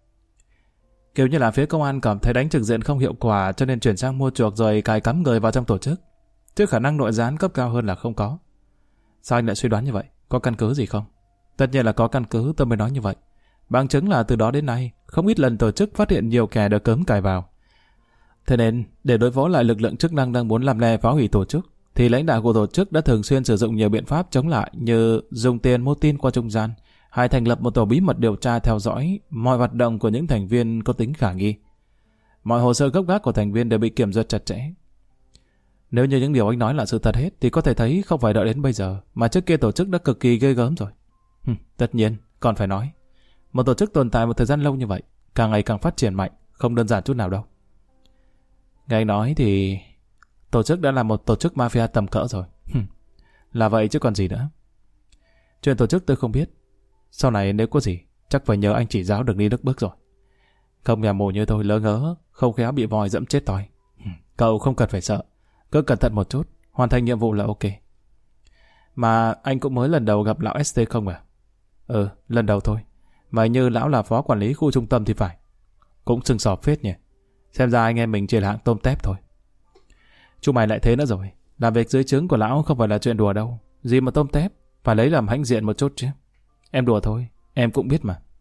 S1: là phía công an cảm thấy đánh trực diện không hiệu quả cho nên chuyển sang mua chuộc rồi cài cắm người vào trong tổ chức. Chứ khả năng nội gián cấp cao hơn là không có. Sao anh lại suy đoán như vậy? Có căn cứ gì không? Tất nhiên là có căn cứ, tôi mới nói như vậy. Bằng chứng là từ đó đến nay, không ít lần tổ chức phát hiện nhiều kẻ được cấm cài vào. Thế nên, để đối phó lại lực lượng chức năng đang muốn làm lè phá hủy tổ chức, thì lãnh đạo của tổ chức đã thường xuyên sử dụng nhiều biện pháp chống lại như dùng tiền mua tin qua trung gian, hay thành lập một tổ bí mật điều tra theo dõi mọi hoạt động của những thành viên có tính khả nghi. Mọi hồ sơ gốc gác của thành viên đều bị kiểm duyệt chặt chẽ. Nếu như những điều anh nói là sự thật hết thì có thể thấy không phải đợi đến bây giờ mà trước kia tổ chức đã cực kỳ ghê gớm rồi. Tất nhiên, còn phải nói. Một tổ chức tồn tại một thời gian lâu như vậy, càng ngày càng phát triển mạnh, không đơn giản chút nào đâu. Nghe anh nói thì tổ chức đã là một tổ chức mafia tầm cỡ rồi. Là vậy chứ còn gì nữa. Chuyện tổ chức tôi không biết. Sau này nếu có gì, chắc phải nhờ anh chỉ giáo được đi nước bước rồi. Không nhà mù như tôi lỡ ngớ, không khéo bị vòi dẫm chết toi. Cậu không cần phải sợ, cứ cẩn thận một chút, hoàn thành nhiệm vụ là ok. Mà anh cũng mới lần đầu gặp lão ST không à? Lần đầu thôi. Mà như lão là phó quản lý khu trung tâm thì phải. Cũng sừng sỏ phết nhỉ. Xem ra anh em mình chỉ là hạng tôm tép thôi. Chú mày lại thế nữa rồi. Làm việc dưới trướng của lão không phải là chuyện đùa đâu. Gì mà tôm tép, phải lấy làm hãnh diện một chút chứ. Em đùa thôi, em cũng biết mà.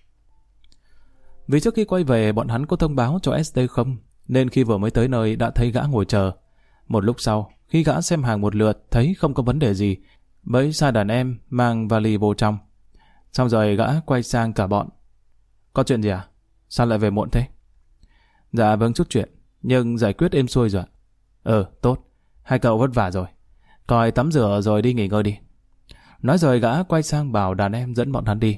S1: Vì trước khi quay về bọn hắn có thông báo cho ST không, nên khi vừa mới tới nơi đã thấy gã ngồi chờ. Một lúc sau, khi gã xem hàng một lượt thấy không có vấn đề gì, mới sai đàn em mang vali vô trong. Xong rồi gã quay sang cả bọn. Có chuyện gì à? Sao lại về muộn thế? Dạ vâng, chút chuyện. nhưng giải quyết êm xuôi rồi. Tốt. Hai cậu vất vả rồi. Coi tắm rửa rồi đi nghỉ ngơi đi. Nói rồi gã quay sang bảo đàn em dẫn bọn hắn đi.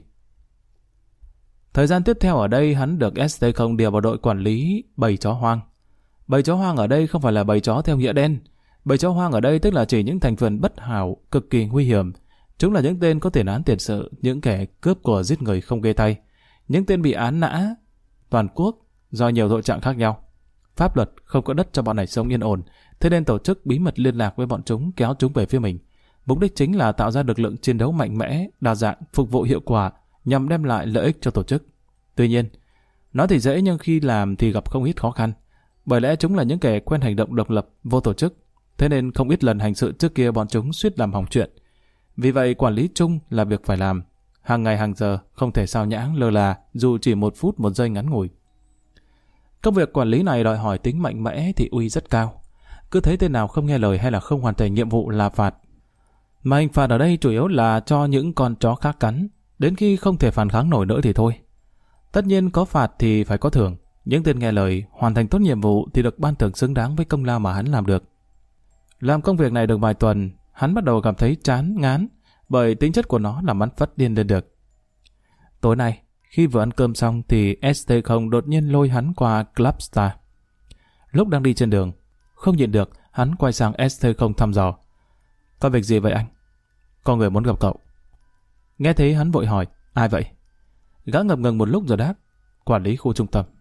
S1: Thời gian tiếp theo ở đây hắn được ST0 điều vào đội quản lý bầy chó hoang. Bầy chó hoang ở đây không phải là bầy chó theo nghĩa đen. Bầy chó hoang ở đây tức là chỉ những thành phần bất hảo, cực kỳ nguy hiểm. Chúng là những tên có tiền án tiền sự, những kẻ cướp của giết người không ghê tay, những tên bị án nã toàn quốc do nhiều tội trạng khác nhau. Pháp luật không có đất cho bọn này sống yên ổn, thế nên tổ chức bí mật liên lạc với bọn chúng, kéo chúng về phía mình. Mục đích chính là tạo ra lực lượng chiến đấu mạnh mẽ, đa dạng, phục vụ hiệu quả nhằm đem lại lợi ích cho tổ chức. Tuy nhiên, nói thì dễ nhưng khi làm thì gặp không ít khó khăn, bởi lẽ chúng là những kẻ quen hành động độc lập, vô tổ chức, thế nên không ít lần hành sự trước kia bọn chúng suýt làm hỏng chuyện. Vì vậy quản lý chung là việc phải làm, hàng ngày hàng giờ, không thể sao nhãng lơ là dù chỉ 1 phút 1 giây ngắn ngủi. Công việc quản lý này đòi hỏi tính mạnh mẽ thị uy rất cao. Cứ thấy tên nào không nghe lời hay là không hoàn thành nhiệm vụ là phạt. Mà hình phạt ở đây chủ yếu là cho những con chó khác cắn, đến khi không thể phản kháng nổi nữa thì thôi. Tất nhiên có phạt thì phải có thưởng, những tên nghe lời, hoàn thành tốt nhiệm vụ thì được ban thưởng xứng đáng với công lao mà hắn làm được. Làm công việc này được vài tuần, hắn bắt đầu cảm thấy chán ngán, bởi tính chất của nó làm hắn phát điên lên được. Tối nay, khi vừa ăn cơm xong thì ST0 đột nhiên lôi hắn qua Club Star. Lúc đang đi trên đường, không nhịn được, hắn quay sang ST0 thăm dò. Có việc gì vậy anh? Có người muốn gặp cậu. Nghe thấy hắn vội hỏi, ai vậy? Gã ngập ngừng một lúc rồi đáp, quản lý khu trung tâm.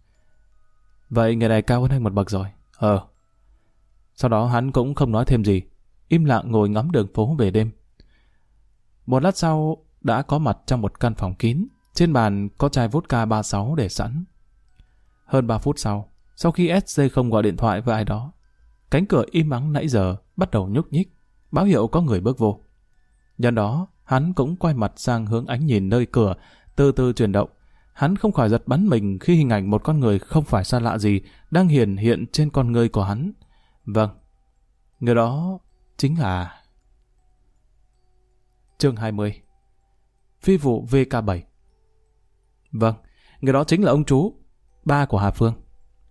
S1: Vậy người này cao hơn anh một bậc rồi. Sau đó hắn cũng không nói thêm gì, im lặng ngồi ngắm đường phố về đêm. Một lát sau đã có mặt trong một căn phòng kín, trên bàn có chai vodka 36 để sẵn. Hơn 3 phút sau khi SC0 gọi điện thoại với ai đó, cánh cửa im ắng nãy giờ bắt đầu nhúc nhích, báo hiệu có người bước vô. Nhân đó, hắn cũng quay mặt sang hướng ánh nhìn nơi cửa, từ từ chuyển động. Hắn không khỏi giật bắn mình khi hình ảnh một con người không phải xa lạ gì đang hiển hiện trên con ngươi của hắn. Vâng, người đó chính là... Chương 20. Phi vụ VK7. Vâng, người đó chính là ông chú, ba của Hà Phương.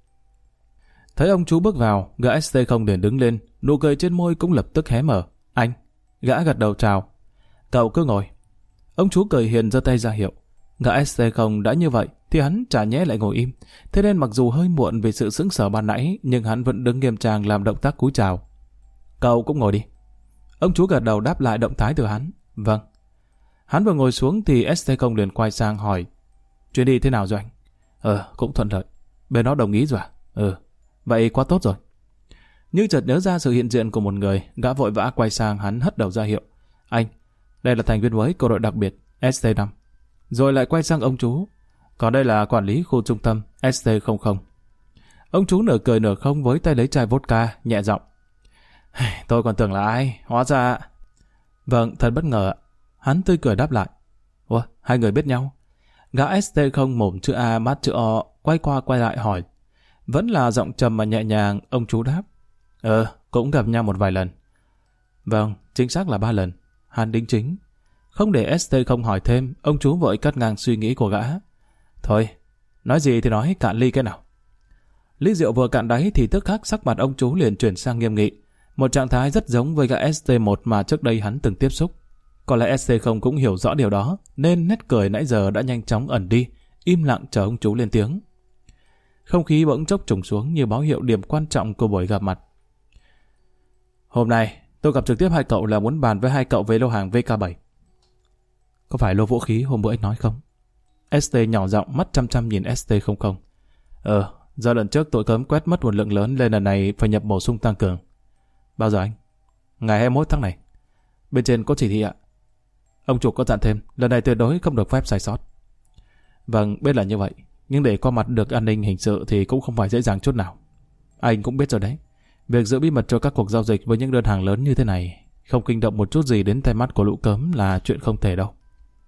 S1: Thấy ông chú bước vào, gã ST0 liền đứng lên, nụ cười trên môi cũng lập tức hé mở. Anh, gã gật đầu chào. Cậu cứ ngồi. Ông chú cười hiền giơ tay ra hiệu. Gã ST0 đã như vậy thì hắn chả nhẽ lại ngồi im, thế nên mặc dù hơi muộn vì sự sững sờ ban nãy nhưng hắn vẫn đứng nghiêm trang làm động tác cúi chào. Cậu cũng ngồi đi. Ông chú gật đầu đáp lại động thái từ hắn. Vâng. Hắn vừa ngồi xuống thì ST0 liền quay sang hỏi, chuyến đi thế nào rồi anh? Cũng thuận lợi. Bên đó đồng ý rồi à? Vậy quá tốt rồi. Như chợt nhớ ra sự hiện diện của một người, gã vội vã quay sang hắn hất đầu ra hiệu. Anh, đây là thành viên mới của đội đặc biệt ST5. Rồi lại quay sang ông chú. Còn đây là quản lý khu trung tâm ST00. Ông chú nửa cười nửa không với tay lấy chai vodka, nhẹ giọng. Tôi còn tưởng là ai, hóa ra... Vâng, thật bất ngờ ạ. Hắn tươi cười đáp lại. Ủa, hai người biết nhau? Gã ST0 mồm chữ A mắt chữ O, quay qua quay lại hỏi. Vẫn là giọng trầm mà nhẹ nhàng, ông chú đáp. Cũng gặp nhau một vài lần. Vâng, chính xác là 3 lần. Hắn đính chính. Không để ST0 hỏi thêm, ông chú vội cắt ngang suy nghĩ của gã. Thôi, nói gì thì nói, cạn ly cái nào. Ly rượu vừa cạn đáy thì tức khắc sắc mặt ông chú liền chuyển sang nghiêm nghị. Một trạng thái rất giống với gã ST1 mà trước đây hắn từng tiếp xúc. Có lẽ ST0 cũng hiểu rõ điều đó, nên nét cười nãy giờ đã nhanh chóng ẩn đi, im lặng chờ ông chú lên tiếng. Không khí bỗng chốc trùng xuống như báo hiệu điểm quan trọng của buổi gặp mặt. Hôm nay, tôi gặp trực tiếp hai cậu là muốn bàn với hai cậu về lô hàng VK7. Có phải lô vũ khí hôm bữa anh nói không? ST nhỏ giọng mắt chăm chăm nhìn ST00. Do lần trước tội cấm quét mất một lượng lớn nên lần này phải nhập bổ sung tăng cường. Bao giờ anh? Ngày 21 tháng này. Bên trên có chỉ thị ạ. Ông chủ có dặn thêm, lần này tuyệt đối không được phép sai sót. Vâng, biết là như vậy. Nhưng để qua mặt được an ninh hình sự thì cũng không phải dễ dàng chút nào. Anh cũng biết rồi đấy. Việc giữ bí mật cho các cuộc giao dịch với những đơn hàng lớn như thế này, không kinh động một chút gì đến tai mắt của lũ cấm là chuyện không thể đâu.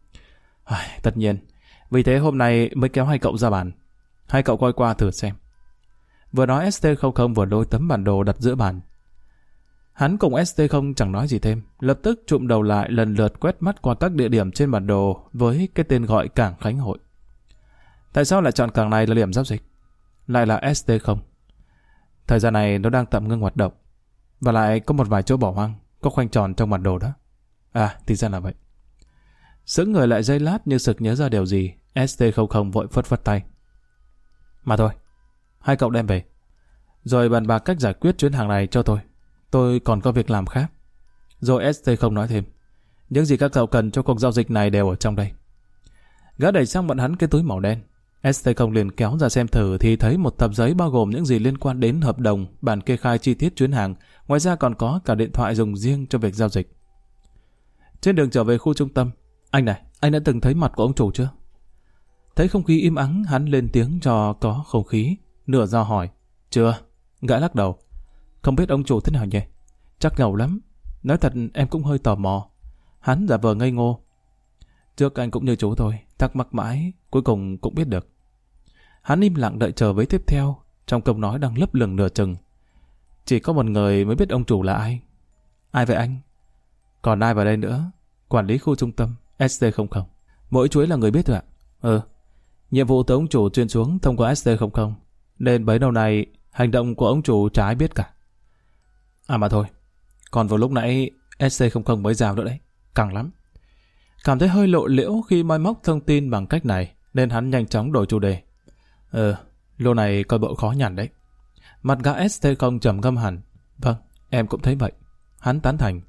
S1: Tất nhiên, vì thế hôm nay mới kéo hai cậu ra bàn. Hai cậu coi qua thử xem. Vừa nói ST00 vừa đôi tấm bản đồ đặt giữa bàn. Hắn cùng ST0 chẳng nói gì thêm, lập tức trụm đầu lại lần lượt quét mắt qua các địa điểm trên bản đồ với cái tên gọi Cảng Khánh Hội. Tại sao lại chọn cảng này là điểm giao dịch? Lại là ST0. Thời gian này nó đang tạm ngưng hoạt động. Và lại có một vài chỗ bỏ hoang, có khoanh tròn trong bản đồ đó. À, thì ra là vậy. Sững người lại giây lát như sực nhớ ra điều gì, ST00 vội phất phất tay. Mà thôi, hai cậu đem về, rồi bàn bạc cách giải quyết chuyến hàng này cho tôi còn có việc làm khác. Rồi ST0 nói thêm, những gì các cậu cần cho cuộc giao dịch này đều ở trong đây. Gã đẩy sang bọn hắn cái túi màu đen. ST0 liền kéo ra xem thử thì thấy một tập giấy bao gồm những gì liên quan đến hợp đồng, bản kê khai chi tiết chuyến hàng, ngoài ra còn có cả điện thoại dùng riêng cho việc giao dịch. Trên đường trở về khu trung tâm, anh này, anh đã từng thấy mặt của ông chủ chưa? Thấy không khí im ắng, hắn lên tiếng cho có không khí, nửa do hỏi. Chưa. Gã lắc đầu. Không biết ông chủ thế nào nhỉ? Chắc ngầu lắm. Nói thật em cũng hơi tò mò. Hắn giả vờ ngây ngô. Trước anh cũng như chú thôi, thắc mắc mãi, cuối cùng cũng biết được. Hắn im lặng đợi chờ với tiếp theo, trong câu nói đang lấp lửng nửa chừng. Chỉ có một người mới biết ông chủ là ai. Ai vậy anh? Còn ai vào đây nữa? Quản lý khu trung tâm, ST00. Mỗi chú ấy là người biết thôi ạ. Nhiệm vụ từ ông chủ truyền xuống thông qua ST00, nên bấy lâu này hành động của ông chủ chả ai biết cả. À mà thôi, còn vào lúc nãy ST00 mới giao nữa đấy, căng lắm. Cảm thấy hơi lộ liễu khi moi móc thông tin bằng cách này, nên hắn nhanh chóng đổi chủ đề. Lô này coi bộ khó nhằn đấy. Mặt gã ST0 trầm ngâm hẳn. Vâng, em cũng thấy vậy. Hắn tán thành.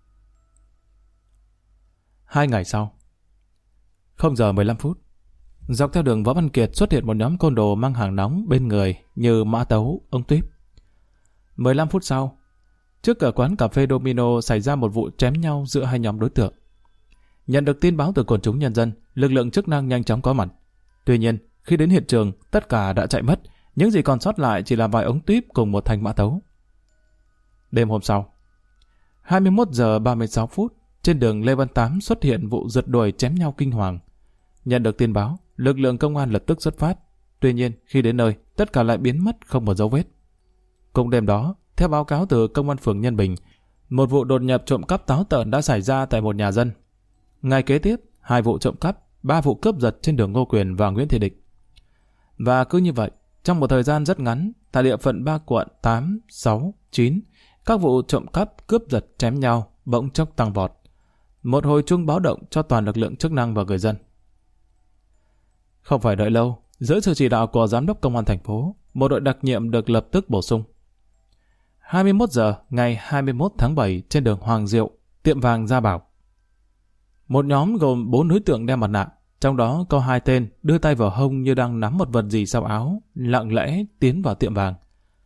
S1: 2 ngày sau, 0 giờ 15 phút, dọc theo đường Võ Văn Kiệt xuất hiện một nhóm côn đồ mang hàng nóng bên người như mã tấu, ống tuyếp. 15 phút sau, trước cửa quán cà phê Domino xảy ra một vụ chém nhau giữa hai nhóm đối tượng. Nhận được tin báo từ quần chúng nhân dân, lực lượng chức năng nhanh chóng có mặt. Tuy nhiên, khi đến hiện trường, tất cả đã chạy mất, những gì còn sót lại chỉ là vài ống tuyếp cùng một thanh mã tấu. Đêm hôm sau, 21 giờ 36 phút, trên đường Lê Văn Tám xuất hiện vụ rượt đuổi chém nhau kinh hoàng. Nhận được tin báo, lực lượng công an lập tức xuất phát. Tuy nhiên, khi đến nơi, tất cả lại biến mất không một dấu vết. Cùng đêm đó, theo báo cáo từ công an phường Nhân Bình, một vụ đột nhập trộm cắp táo tợn đã xảy ra tại một nhà dân. Ngày kế tiếp, 2 vụ trộm cắp, 3 vụ cướp giật trên đường Ngô Quyền và Nguyễn Thị Định. Và cứ như vậy, trong một thời gian rất ngắn, tại địa phận 3 quận 8, 6, 9, các vụ trộm cắp, cướp giật chém nhau bỗng chốc tăng vọt. Một hồi chuông báo động cho toàn lực lượng chức năng và người dân. Không phải đợi lâu, dưới sự chỉ đạo của giám đốc công an thành phố, một đội đặc nhiệm được lập tức bổ sung. 21 giờ ngày 21 tháng 7 trên đường Hoàng Diệu, tiệm vàng Gia Bảo. Một nhóm gồm 4 đối tượng đeo mặt nạ, trong đó có 2 tên đưa tay vào hông như đang nắm một vật gì sau áo, lặng lẽ tiến vào tiệm vàng.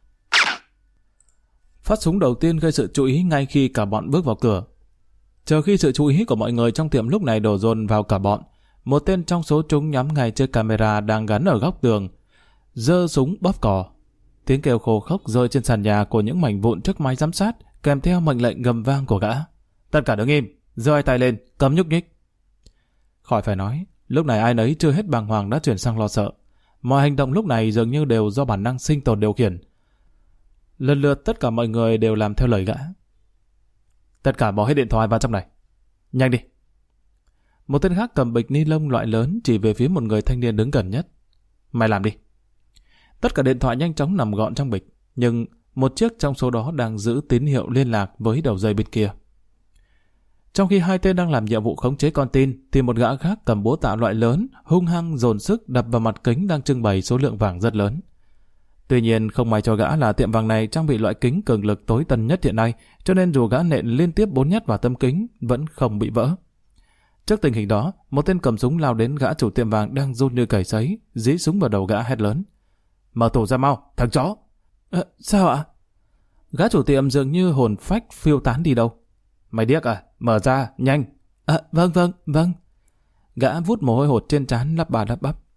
S1: Phát súng đầu tiên gây sự chú ý ngay khi cả bọn bước vào cửa. Chờ khi sự chú ý của mọi người trong tiệm lúc này đổ dồn vào cả bọn, một tên trong số chúng nhắm ngay chiếc camera đang gắn ở góc tường, giơ súng bóp cò. Tiếng kêu khô khốc rơi trên sàn nhà của những mảnh vụn chiếc máy giám sát, kèm theo mệnh lệnh gầm vang của gã. Tất cả đứng im, giơ hai tay lên, cấm nhúc nhích. Khỏi phải nói, lúc này ai nấy chưa hết bàng hoàng đã chuyển sang lo sợ. Mọi hành động lúc này dường như đều do bản năng sinh tồn điều khiển. Lần lượt tất cả mọi người đều làm theo lời gã. Tất cả bỏ hết điện thoại vào trong này. Nhanh đi. Một tên khác cầm bịch ni lông loại lớn chỉ về phía một người thanh niên đứng gần nhất. Mày làm đi. Tất cả điện thoại nhanh chóng nằm gọn trong bịch, nhưng một chiếc trong số đó đang giữ tín hiệu liên lạc với đầu dây bên kia. Trong khi 2 tên đang làm nhiệm vụ khống chế con tin, thì một gã khác cầm búa tạ loại lớn, hung hăng dồn sức đập vào mặt kính đang trưng bày số lượng vàng rất lớn. Tuy nhiên không may cho gã là tiệm vàng này trang bị loại kính cường lực tối tân nhất hiện nay, cho nên dù gã nện liên tiếp 4 nhát vào tấm kính vẫn không bị vỡ. Trước tình hình đó, một tên cầm súng lao đến gã chủ tiệm vàng đang run như cầy sấy, dí súng vào đầu gã hét lớn: "Mở tủ ra mau, thằng chó!" Sao ạ? Gã chủ tiệm dường như hồn phách phiêu tán đi đâu. "Mày điếc à? Mở ra, nhanh!" Vâng. Gã vút mồ hôi hột trên trán lắp ba lắp bắp.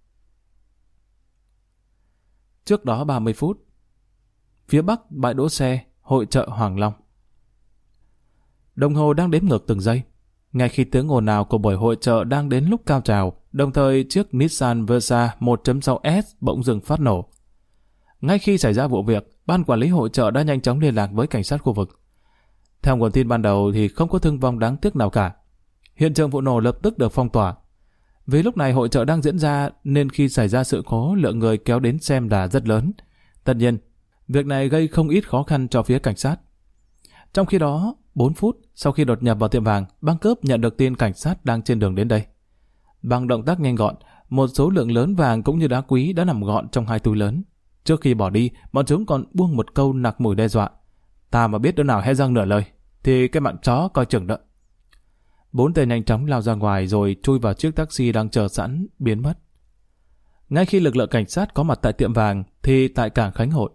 S1: Trước đó 30 phút, phía bắc bãi đỗ xe, hội chợ Hoàng Long. Đồng hồ đang đếm ngược từng giây. Ngay khi tiếng ồn ào của buổi hội chợ đang đến lúc cao trào, đồng thời chiếc Nissan Versa 1.6S bỗng dừng phát nổ. Ngay khi xảy ra vụ việc, ban quản lý hội chợ đã nhanh chóng liên lạc với cảnh sát khu vực. Theo nguồn tin ban đầu thì không có thương vong đáng tiếc nào cả. Hiện trường vụ nổ lập tức được phong tỏa. Vì lúc này hội chợ đang diễn ra nên khi xảy ra sự cố, lượng người kéo đến xem là rất lớn. Tất nhiên, Việc này gây không ít khó khăn cho phía cảnh sát. Trong khi đó, 4 phút sau khi đột nhập vào tiệm vàng, băng cướp nhận được tin cảnh sát đang trên đường đến đây. Bằng động tác nhanh gọn, một số lượng lớn vàng cũng như đá quý đã nằm gọn trong 2 túi lớn. Trước khi bỏ đi, bọn chúng còn buông một câu nặc mùi đe dọa. Ta mà biết đứa nào hé răng nửa lời, thì cái mạng chó coi chừng đó. 4 tên nhanh chóng lao ra ngoài rồi chui vào chiếc taxi đang chờ sẵn, biến mất. Ngay khi lực lượng cảnh sát có mặt tại tiệm vàng, thì tại cảng Khánh Hội,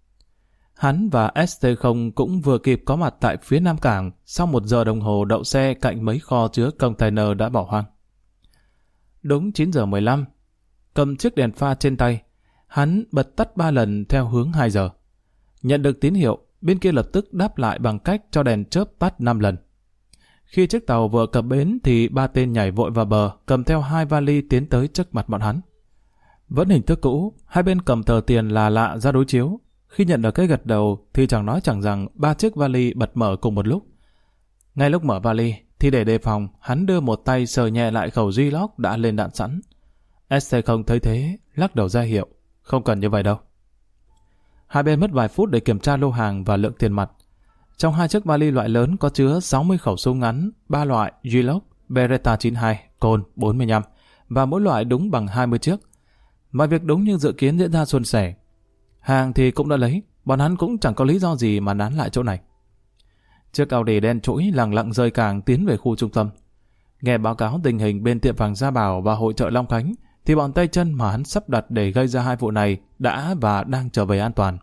S1: hắn và ST0 cũng vừa kịp có mặt tại phía nam cảng sau 1 giờ đồng hồ đậu xe cạnh mấy kho chứa container đã bỏ hoang. Đúng 9 giờ 15, cầm chiếc đèn pha trên tay, hắn bật tắt 3 lần theo hướng 2 giờ. Nhận được tín hiệu, bên kia lập tức đáp lại bằng cách cho đèn chớp tắt 5 lần. Khi chiếc tàu vừa cập bến thì 3 tên nhảy vội vào bờ, cầm theo 2 vali tiến tới trước mặt bọn hắn. Vẫn hình thức cũ, hai bên cầm tờ tiền là lạ ra đối chiếu. Khi nhận được cái gật đầu thì chẳng nói chẳng rằng 3 chiếc vali bật mở cùng một lúc. Ngay lúc mở vali thì để đề phòng, hắn đưa một tay sờ nhẹ lại khẩu Glock đã lên đạn sẵn. ST0 thấy thế, lắc đầu ra hiệu, không cần như vậy đâu. Hai bên mất vài phút để kiểm tra lô hàng và lượng tiền mặt. Trong 2 chiếc vali loại lớn có chứa 60 khẩu súng ngắn, 3 loại Glock, Beretta 92, Colt 45 và mỗi loại đúng bằng 20 chiếc. Mọi việc đúng như dự kiến diễn ra suôn sẻ. Hàng thì cũng đã lấy, bọn hắn cũng chẳng có lý do gì mà nán lại chỗ này. Chiếc Audi đen trũi lẳng lặng rời cảng tiến về khu trung tâm. Nghe báo cáo tình hình bên tiệm vàng Gia Bảo và hội chợ Long Khánh, thì bọn tay chân mà hắn sắp đặt để gây ra 2 vụ này đã và đang trở về an toàn.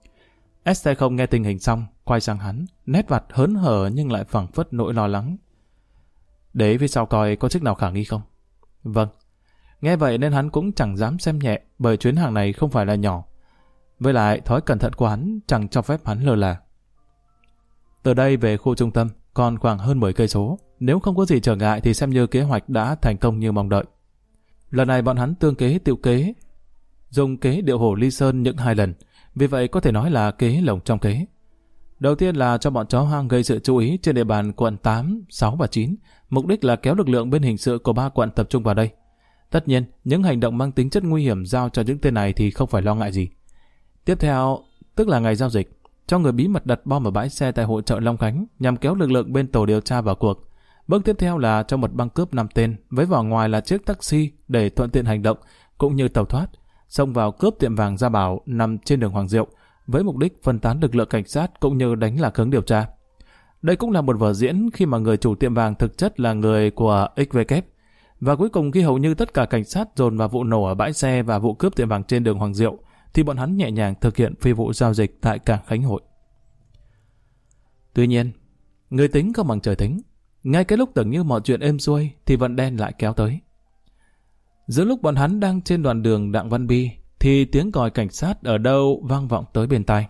S1: ST0 nghe tình hình xong, quay sang hắn, nét mặt hớn hở nhưng lại phảng phất nỗi lo lắng. Để phía sau coi có chiếc nào khả nghi không? Vâng. Nghe vậy nên hắn cũng chẳng dám xem nhẹ, bởi chuyến hàng này không phải là nhỏ. Với lại thói cẩn thận của hắn chẳng cho phép hắn lơ là. Từ đây về khu trung tâm còn khoảng hơn 10 cây số, nếu không có gì trở ngại thì xem như kế hoạch đã thành công như mong đợi. Lần này bọn hắn tương kế tiệu kế, dùng kế điệu hổ ly sơn những 2 lần, vì vậy có thể nói là kế lồng trong kế. Đầu tiên là cho bọn chó hoang gây sự chú ý trên địa bàn quận 8, 6 và 9, mục đích là kéo lực lượng bên hình sự của 3 quận tập trung vào đây. Tất nhiên, những hành động mang tính chất nguy hiểm giao cho những tên này thì không phải lo ngại gì. Tiếp theo, tức là ngày giao dịch, cho người bí mật đặt bom ở bãi xe tại hội chợ Long Khánh nhằm kéo lực lượng bên tổ điều tra vào cuộc. Bước tiếp theo là cho một băng cướp 5 tên với vỏ ngoài là chiếc taxi để thuận tiện hành động cũng như tàu thoát, xông vào cướp tiệm vàng Gia Bảo nằm trên đường Hoàng Diệu với mục đích phân tán lực lượng cảnh sát cũng như đánh lạc hướng điều tra. Đây cũng là một vở diễn khi mà người chủ tiệm vàng thực chất là người của XVK. Và cuối cùng khi hầu như tất cả cảnh sát dồn vào vụ nổ ở bãi xe và vụ cướp tiệm vàng trên đường Hoàng Diệu, thì bọn hắn nhẹ nhàng thực hiện phi vụ giao dịch tại cảng Khánh Hội. Tuy nhiên, người tính không bằng trời tính. Ngay cái lúc tưởng như mọi chuyện êm xuôi thì vận đen lại kéo tới. Giữa lúc bọn hắn đang trên đoạn đường Đặng Văn Bi thì tiếng còi cảnh sát ở đâu vang vọng tới bên tai.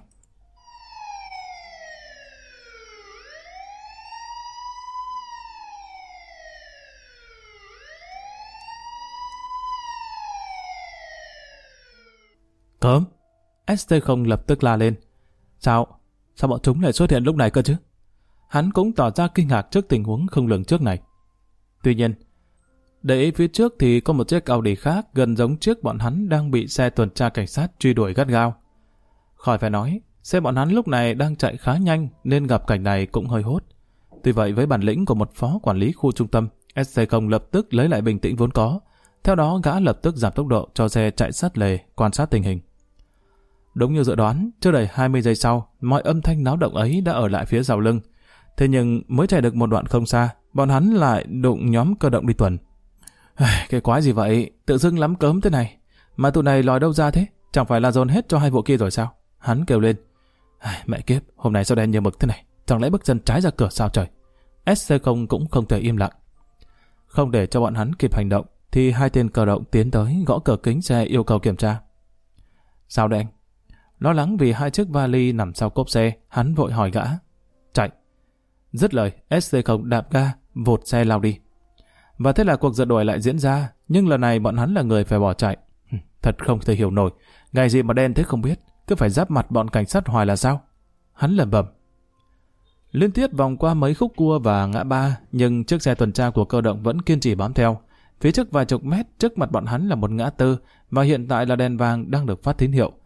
S1: Cớm! ST0 lập tức la lên. Sao bọn chúng lại xuất hiện lúc này cơ chứ? Hắn cũng tỏ ra kinh ngạc trước tình huống không lường trước này. Tuy nhiên, để ý phía trước thì có một chiếc Audi khác gần giống chiếc bọn hắn đang bị xe tuần tra cảnh sát truy đuổi gắt gao. Khỏi phải nói, xe bọn hắn lúc này đang chạy khá nhanh nên gặp cảnh này cũng hơi hốt. Tuy vậy với bản lĩnh của một phó quản lý khu trung tâm, ST0 lập tức lấy lại bình tĩnh vốn có. Theo đó gã lập tức giảm tốc độ cho xe chạy sát lề quan sát tình hình. Đúng như dự đoán, chưa đầy 20 giây sau, mọi âm thanh náo động ấy đã ở lại phía sau lưng. Thế nhưng mới chạy được một đoạn không xa, bọn hắn lại đụng nhóm cơ động đi tuần. Cái quái gì vậy? Tự dưng lắm cớm thế này. Mà tụi này lòi đâu ra thế? Chẳng phải là dồn hết cho 2 vụ kia rồi sao? Hắn kêu lên. Mẹ kiếp, hôm nay sao đen như mực thế này? Chẳng lẽ bước chân trái ra cửa sao trời? SC0 cũng không thể im lặng. Không để cho bọn hắn kịp hành động, thì 2 tên cơ động tiến tới gõ cửa kính xe yêu cầu kiểm tra. Sao đây anh? Lo lắng vì 2 chiếc vali nằm sau cốp xe, hắn vội hỏi gã. Chạy. Dứt lời, SC0 đạp ga, vụt xe lao đi. Và thế là cuộc giật đuổi lại diễn ra, nhưng lần này bọn hắn là người phải bỏ chạy. Thật không thể hiểu nổi, ngày gì mà đen thế không biết, cứ phải giáp mặt bọn cảnh sát hoài là sao? Hắn lẩm bẩm. Liên tiếp vòng qua mấy khúc cua và ngã ba, nhưng chiếc xe tuần tra của cơ động vẫn kiên trì bám theo. Phía trước vài chục mét trước mặt bọn hắn là một ngã tư, và hiện tại là đèn vàng đang được phát tín hiệu.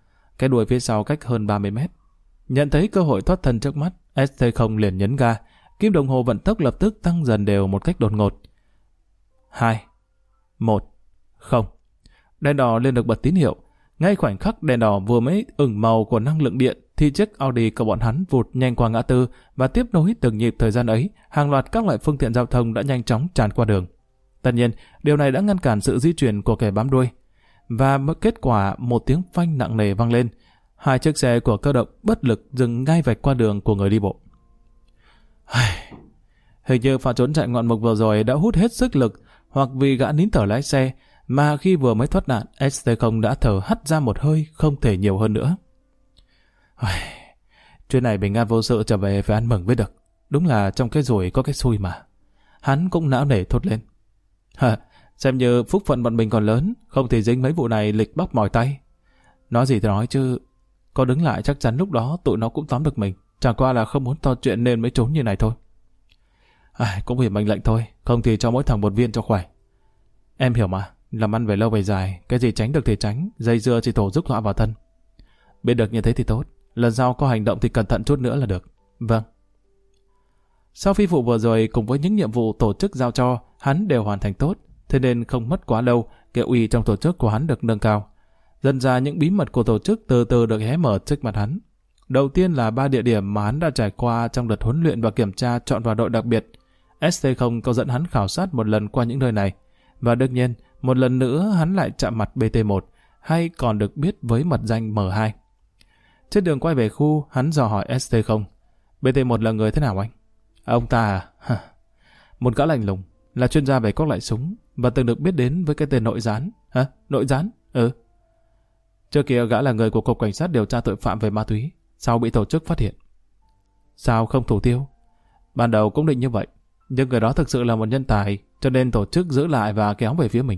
S1: cái đuôi phía sau cách hơn 30 mét. Nhận thấy cơ hội thoát thân trước mắt, ST0 liền nhấn ga. Kim đồng hồ vận tốc lập tức tăng dần đều một cách đột ngột. 2, 1, 0. Đèn đỏ liền được bật tín hiệu. Ngay khoảnh khắc đèn đỏ vừa mới ửng màu của năng lượng điện thì chiếc Audi của bọn hắn vụt nhanh qua ngã tư và tiếp nối từng nhịp thời gian ấy, hàng loạt các loại phương tiện giao thông đã nhanh chóng tràn qua đường. Tất nhiên, điều này đã ngăn cản sự di chuyển của kẻ bám đuôi. Và kết quả một tiếng phanh nặng nề vang lên. Hai chiếc xe của cơ động bất lực dừng ngay vạch qua đường của người đi bộ. Hình như pha trốn chạy ngoạn mục vừa rồi đã hút hết sức lực, hoặc vì gã nín thở lái xe, mà khi vừa mới thoát nạn, ST0 đã thở hắt ra một hơi không thể nhiều hơn nữa. Chuyện này bình an vô sự trở về phải ăn mừng mới được. Đúng là trong cái rủi có cái xui mà. Hắn cũng não nề thốt lên. Xem như phúc phận bọn mình còn lớn, không thì dính mấy vụ này lịch bóc mỏi tay. Nói gì thì nói chứ, có đứng lại chắc chắn lúc đó tụi nó cũng tóm được mình. Chẳng qua là không muốn to chuyện nên mới trốn như này thôi. Cũng vì mệnh lệnh thôi, không thì cho mỗi thằng một viên cho khỏe. Em hiểu mà, làm ăn về lâu về dài, cái gì tránh được thì tránh, dây dưa chỉ tổ rước họa vào thân. Biết được như thế thì tốt, lần sau có hành động thì cẩn thận chút nữa là được. Vâng. Sau phi vụ vừa rồi cùng với những nhiệm vụ tổ chức giao cho, hắn đều hoàn thành tốt, thế nên không mất quá lâu, địa uy trong tổ chức của hắn được nâng cao. Dần ra những bí mật của tổ chức từ từ được hé mở trước mặt hắn. Đầu tiên là 3 địa điểm mà hắn đã trải qua trong đợt huấn luyện và kiểm tra chọn vào đội đặc biệt. ST0 có dẫn hắn khảo sát một lần qua những nơi này. Và đương nhiên, một lần nữa hắn lại chạm mặt BT1, hay còn được biết với mật danh M2. Trên đường quay về khu, hắn dò hỏi ST0. BT1 là người thế nào anh? Ông ta một gã lạnh lùng, là chuyên gia về các loại súng, và từng được biết đến với cái tên nội gián. Nội gián? Trước kia gã là người của Cục Cảnh sát điều tra tội phạm về ma túy, sau bị tổ chức phát hiện. Sao không thủ tiêu? Ban đầu cũng định như vậy, nhưng người đó thực sự là một nhân tài, cho nên tổ chức giữ lại và kéo về phía mình.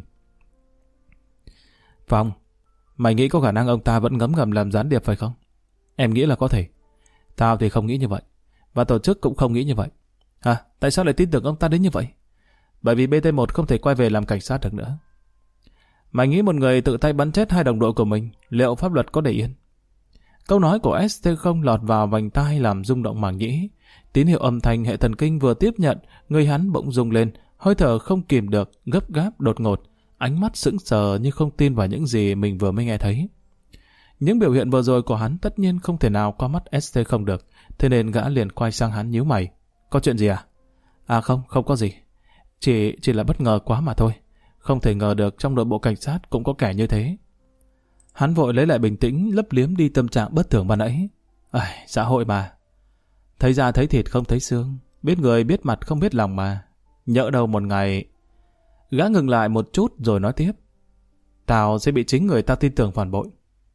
S1: Phong, mày nghĩ có khả năng ông ta vẫn ngấm ngầm làm gián điệp phải không? Em nghĩ là có thể. Tao thì không nghĩ như vậy, và tổ chức cũng không nghĩ như vậy. Tại sao lại tin tưởng ông ta đến như vậy? Bởi vì BT1 không thể quay về làm cảnh sát được nữa. Mày nghĩ một người tự tay bắn chết 2 đồng đội của mình, liệu pháp luật có để yên? Câu nói của ST0 lọt vào vành tai làm rung động màng nhĩ. Tín hiệu âm thanh hệ thần kinh vừa tiếp nhận, người hắn bỗng rung lên, hơi thở không kìm được, gấp gáp đột ngột, ánh mắt sững sờ như không tin vào những gì mình vừa mới nghe thấy. Những biểu hiện vừa rồi của hắn tất nhiên không thể nào qua mắt ST0 được, thế nên gã liền quay sang hắn nhíu mày. Có chuyện gì à? Không có gì. Chỉ là bất ngờ quá mà thôi. Không thể ngờ được trong nội bộ cảnh sát cũng có kẻ như thế. Hắn vội lấy lại bình tĩnh, lấp liếm đi tâm trạng bất thường ban nãy. Xã hội mà. Thấy da thấy thịt không thấy xương, biết người biết mặt không biết lòng mà. Nhỡ đâu một ngày... Gã ngừng lại một chút rồi nói tiếp. Tao sẽ bị chính người ta tin tưởng phản bội.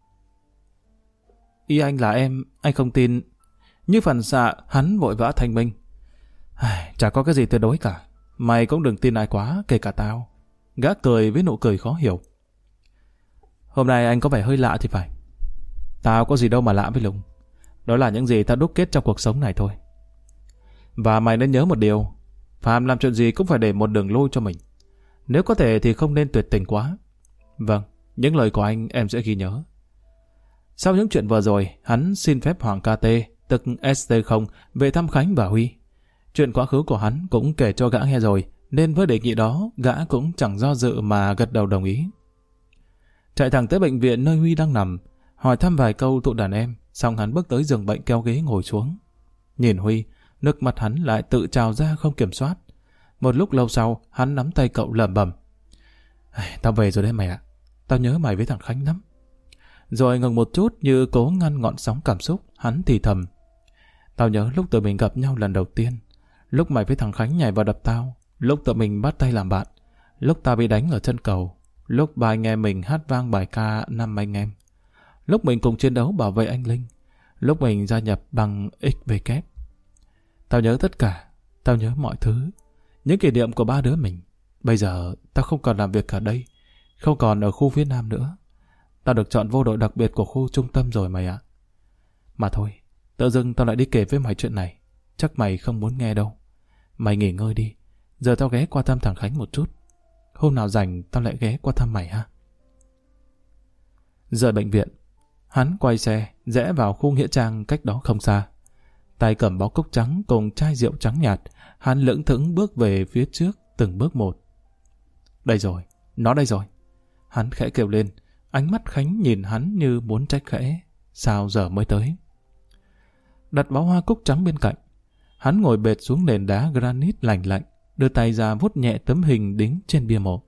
S1: Ý anh là anh không tin. Như phản xạ, hắn vội vã thanh minh. Chả có cái gì tuyệt đối cả. Mày cũng đừng tin ai quá, kể cả tao. Gã cười với nụ cười khó hiểu. Hôm nay anh có vẻ hơi lạ thì phải. Tao có gì đâu mà lạ với Lùng. Đó là những gì tao đúc kết trong cuộc sống này thôi. Và mày nên nhớ một điều. Phàm làm chuyện gì cũng phải để một đường lui cho mình. Nếu có thể thì không nên tuyệt tình quá. Vâng, những lời của anh em sẽ ghi nhớ. Sau những chuyện vừa rồi, hắn xin phép Hoàng KT, tức ST0, về thăm Khánh và Huy. Chuyện quá khứ của hắn cũng kể cho gã nghe rồi, nên với đề nghị đó, gã cũng chẳng do dự mà gật đầu đồng ý. Chạy thẳng tới bệnh viện nơi Huy đang nằm, hỏi thăm vài câu tụi đàn em, xong hắn bước tới giường bệnh kéo ghế ngồi xuống. Nhìn Huy, nước mắt hắn lại tự trào ra không kiểm soát. Một lúc lâu sau, hắn nắm tay cậu lẩm bẩm. Tao về rồi đấy mày ạ. Tao nhớ mày với thằng Khánh lắm. Rồi ngừng một chút như cố ngăn ngọn sóng cảm xúc, hắn thì thầm. Tao nhớ lúc tụi mình gặp nhau lần đầu tiên. Lúc mày với thằng Khánh nhảy vào đập tao. Lúc tụi mình bắt tay làm bạn. Lúc tao bị đánh ở chân cầu. Lúc ba anh em mình hát vang bài ca Năm Anh Em. Lúc mình cùng chiến đấu bảo vệ anh Linh. Lúc mình gia nhập bằng XVK. Tao nhớ tất cả. Tao nhớ mọi thứ. Những kỷ niệm của ba đứa mình. Bây giờ tao không còn làm việc ở đây. Không còn ở khu phía Nam nữa. Tao được chọn vô đội đặc biệt của khu trung tâm rồi mày ạ. Mà thôi, tự dưng tao lại đi kể với mày chuyện này. Chắc mày không muốn nghe đâu. Mày nghỉ ngơi đi. Giờ tao ghé qua thăm thằng Khánh một chút. Hôm nào rảnh tao lại ghé qua thăm mày ha. Rời bệnh viện, Hắn quay xe, rẽ vào khu nghĩa trang cách đó không xa. Tay cầm bó cúc trắng cùng chai rượu trắng nhạt, hắn lững thững bước về phía trước từng bước một. Đây rồi, nó đây rồi. Hắn khẽ kêu lên, ánh mắt Khánh nhìn hắn như muốn trách khẽ. Sao giờ mới tới? Đặt bó hoa cúc trắng bên cạnh, hắn ngồi bệt xuống nền đá granite lạnh lạnh, đưa tay ra vuốt nhẹ tấm hình đính trên bia mộ.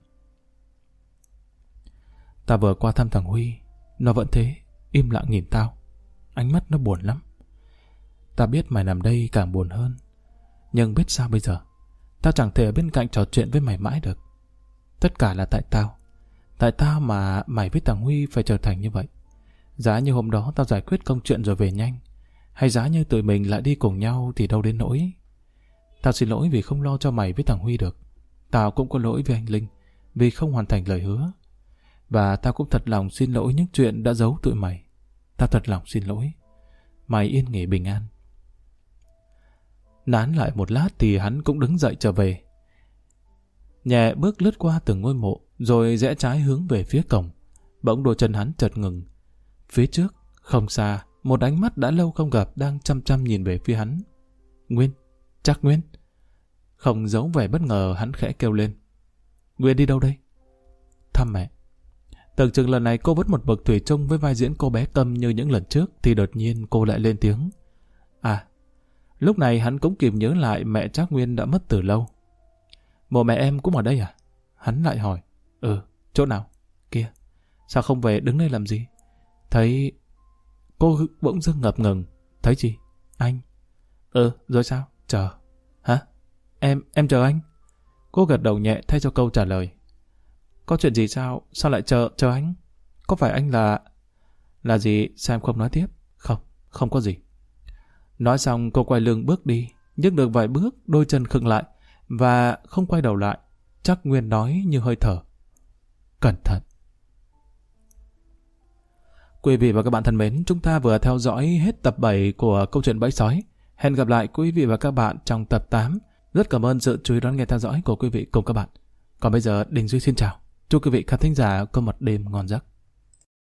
S1: Ta vừa qua thăm thằng Huy, nó vẫn thế, im lặng nhìn tao. Ánh mắt nó buồn lắm. Ta biết mày nằm đây càng buồn hơn, nhưng biết sao bây giờ? Tao chẳng thể ở bên cạnh trò chuyện với mày mãi được. Tất cả là tại tao. Tại tao mà mày với thằng Huy phải trở thành như vậy. Giá như hôm đó tao giải quyết công chuyện rồi về nhanh, hay giá như tụi mình lại đi cùng nhau thì đâu đến nỗi. Tao xin lỗi vì không lo cho mày với thằng Huy được. Tao cũng có lỗi với anh Linh vì không hoàn thành lời hứa. Và tao cũng thật lòng xin lỗi những chuyện đã giấu tụi mày. Tao thật lòng xin lỗi. Mày yên nghỉ bình an. Nán lại một lát thì hắn cũng đứng dậy trở về. Nhẹ bước lướt qua từng ngôi mộ, rồi rẽ trái hướng về phía cổng. Bỗng đôi chân hắn chợt ngừng. Phía trước, không xa, một ánh mắt đã lâu không gặp đang chăm chăm nhìn về phía hắn. Nguyên, chắc Nguyên. Không giấu vẻ bất ngờ, hắn khẽ kêu lên. Nguyên đi đâu đây? Thăm mẹ. Tưởng chừng lần này cô vẫn một bậc thủy chung với vai diễn cô bé Câm như những lần trước, thì đột nhiên cô lại lên tiếng. À, lúc này hắn cũng kịp nhớ lại mẹ Trác Nguyên đã mất từ lâu. Mộ mẹ em cũng ở đây à? Hắn lại hỏi. Chỗ nào? Kia. Sao không về đứng đây làm gì? Thấy... Cô bỗng dưng ngập ngừng. Thấy gì? Anh. Rồi sao? Chờ. Hả? Em chờ anh. Cô gật đầu nhẹ thay cho câu trả lời. Có chuyện gì sao? Sao lại chờ anh? Có phải anh là... Là gì? Sao em không nói tiếp? Không có gì. Nói xong cô quay lưng bước đi. Nhưng được vài bước, đôi chân khựng lại và không quay đầu lại. Trác Nguyên nói như hơi thở. Cẩn thận. Quý vị và các bạn thân mến, chúng ta vừa theo dõi hết tập 7 của câu chuyện Bẫy Sói. Hẹn gặp lại quý vị và các bạn trong tập 8. Rất cảm ơn sự chú ý đón nghe theo dõi của quý vị cùng các bạn. Còn bây giờ, Đình Duy xin chào. Chúc quý vị khán thính giả có một đêm ngon giấc.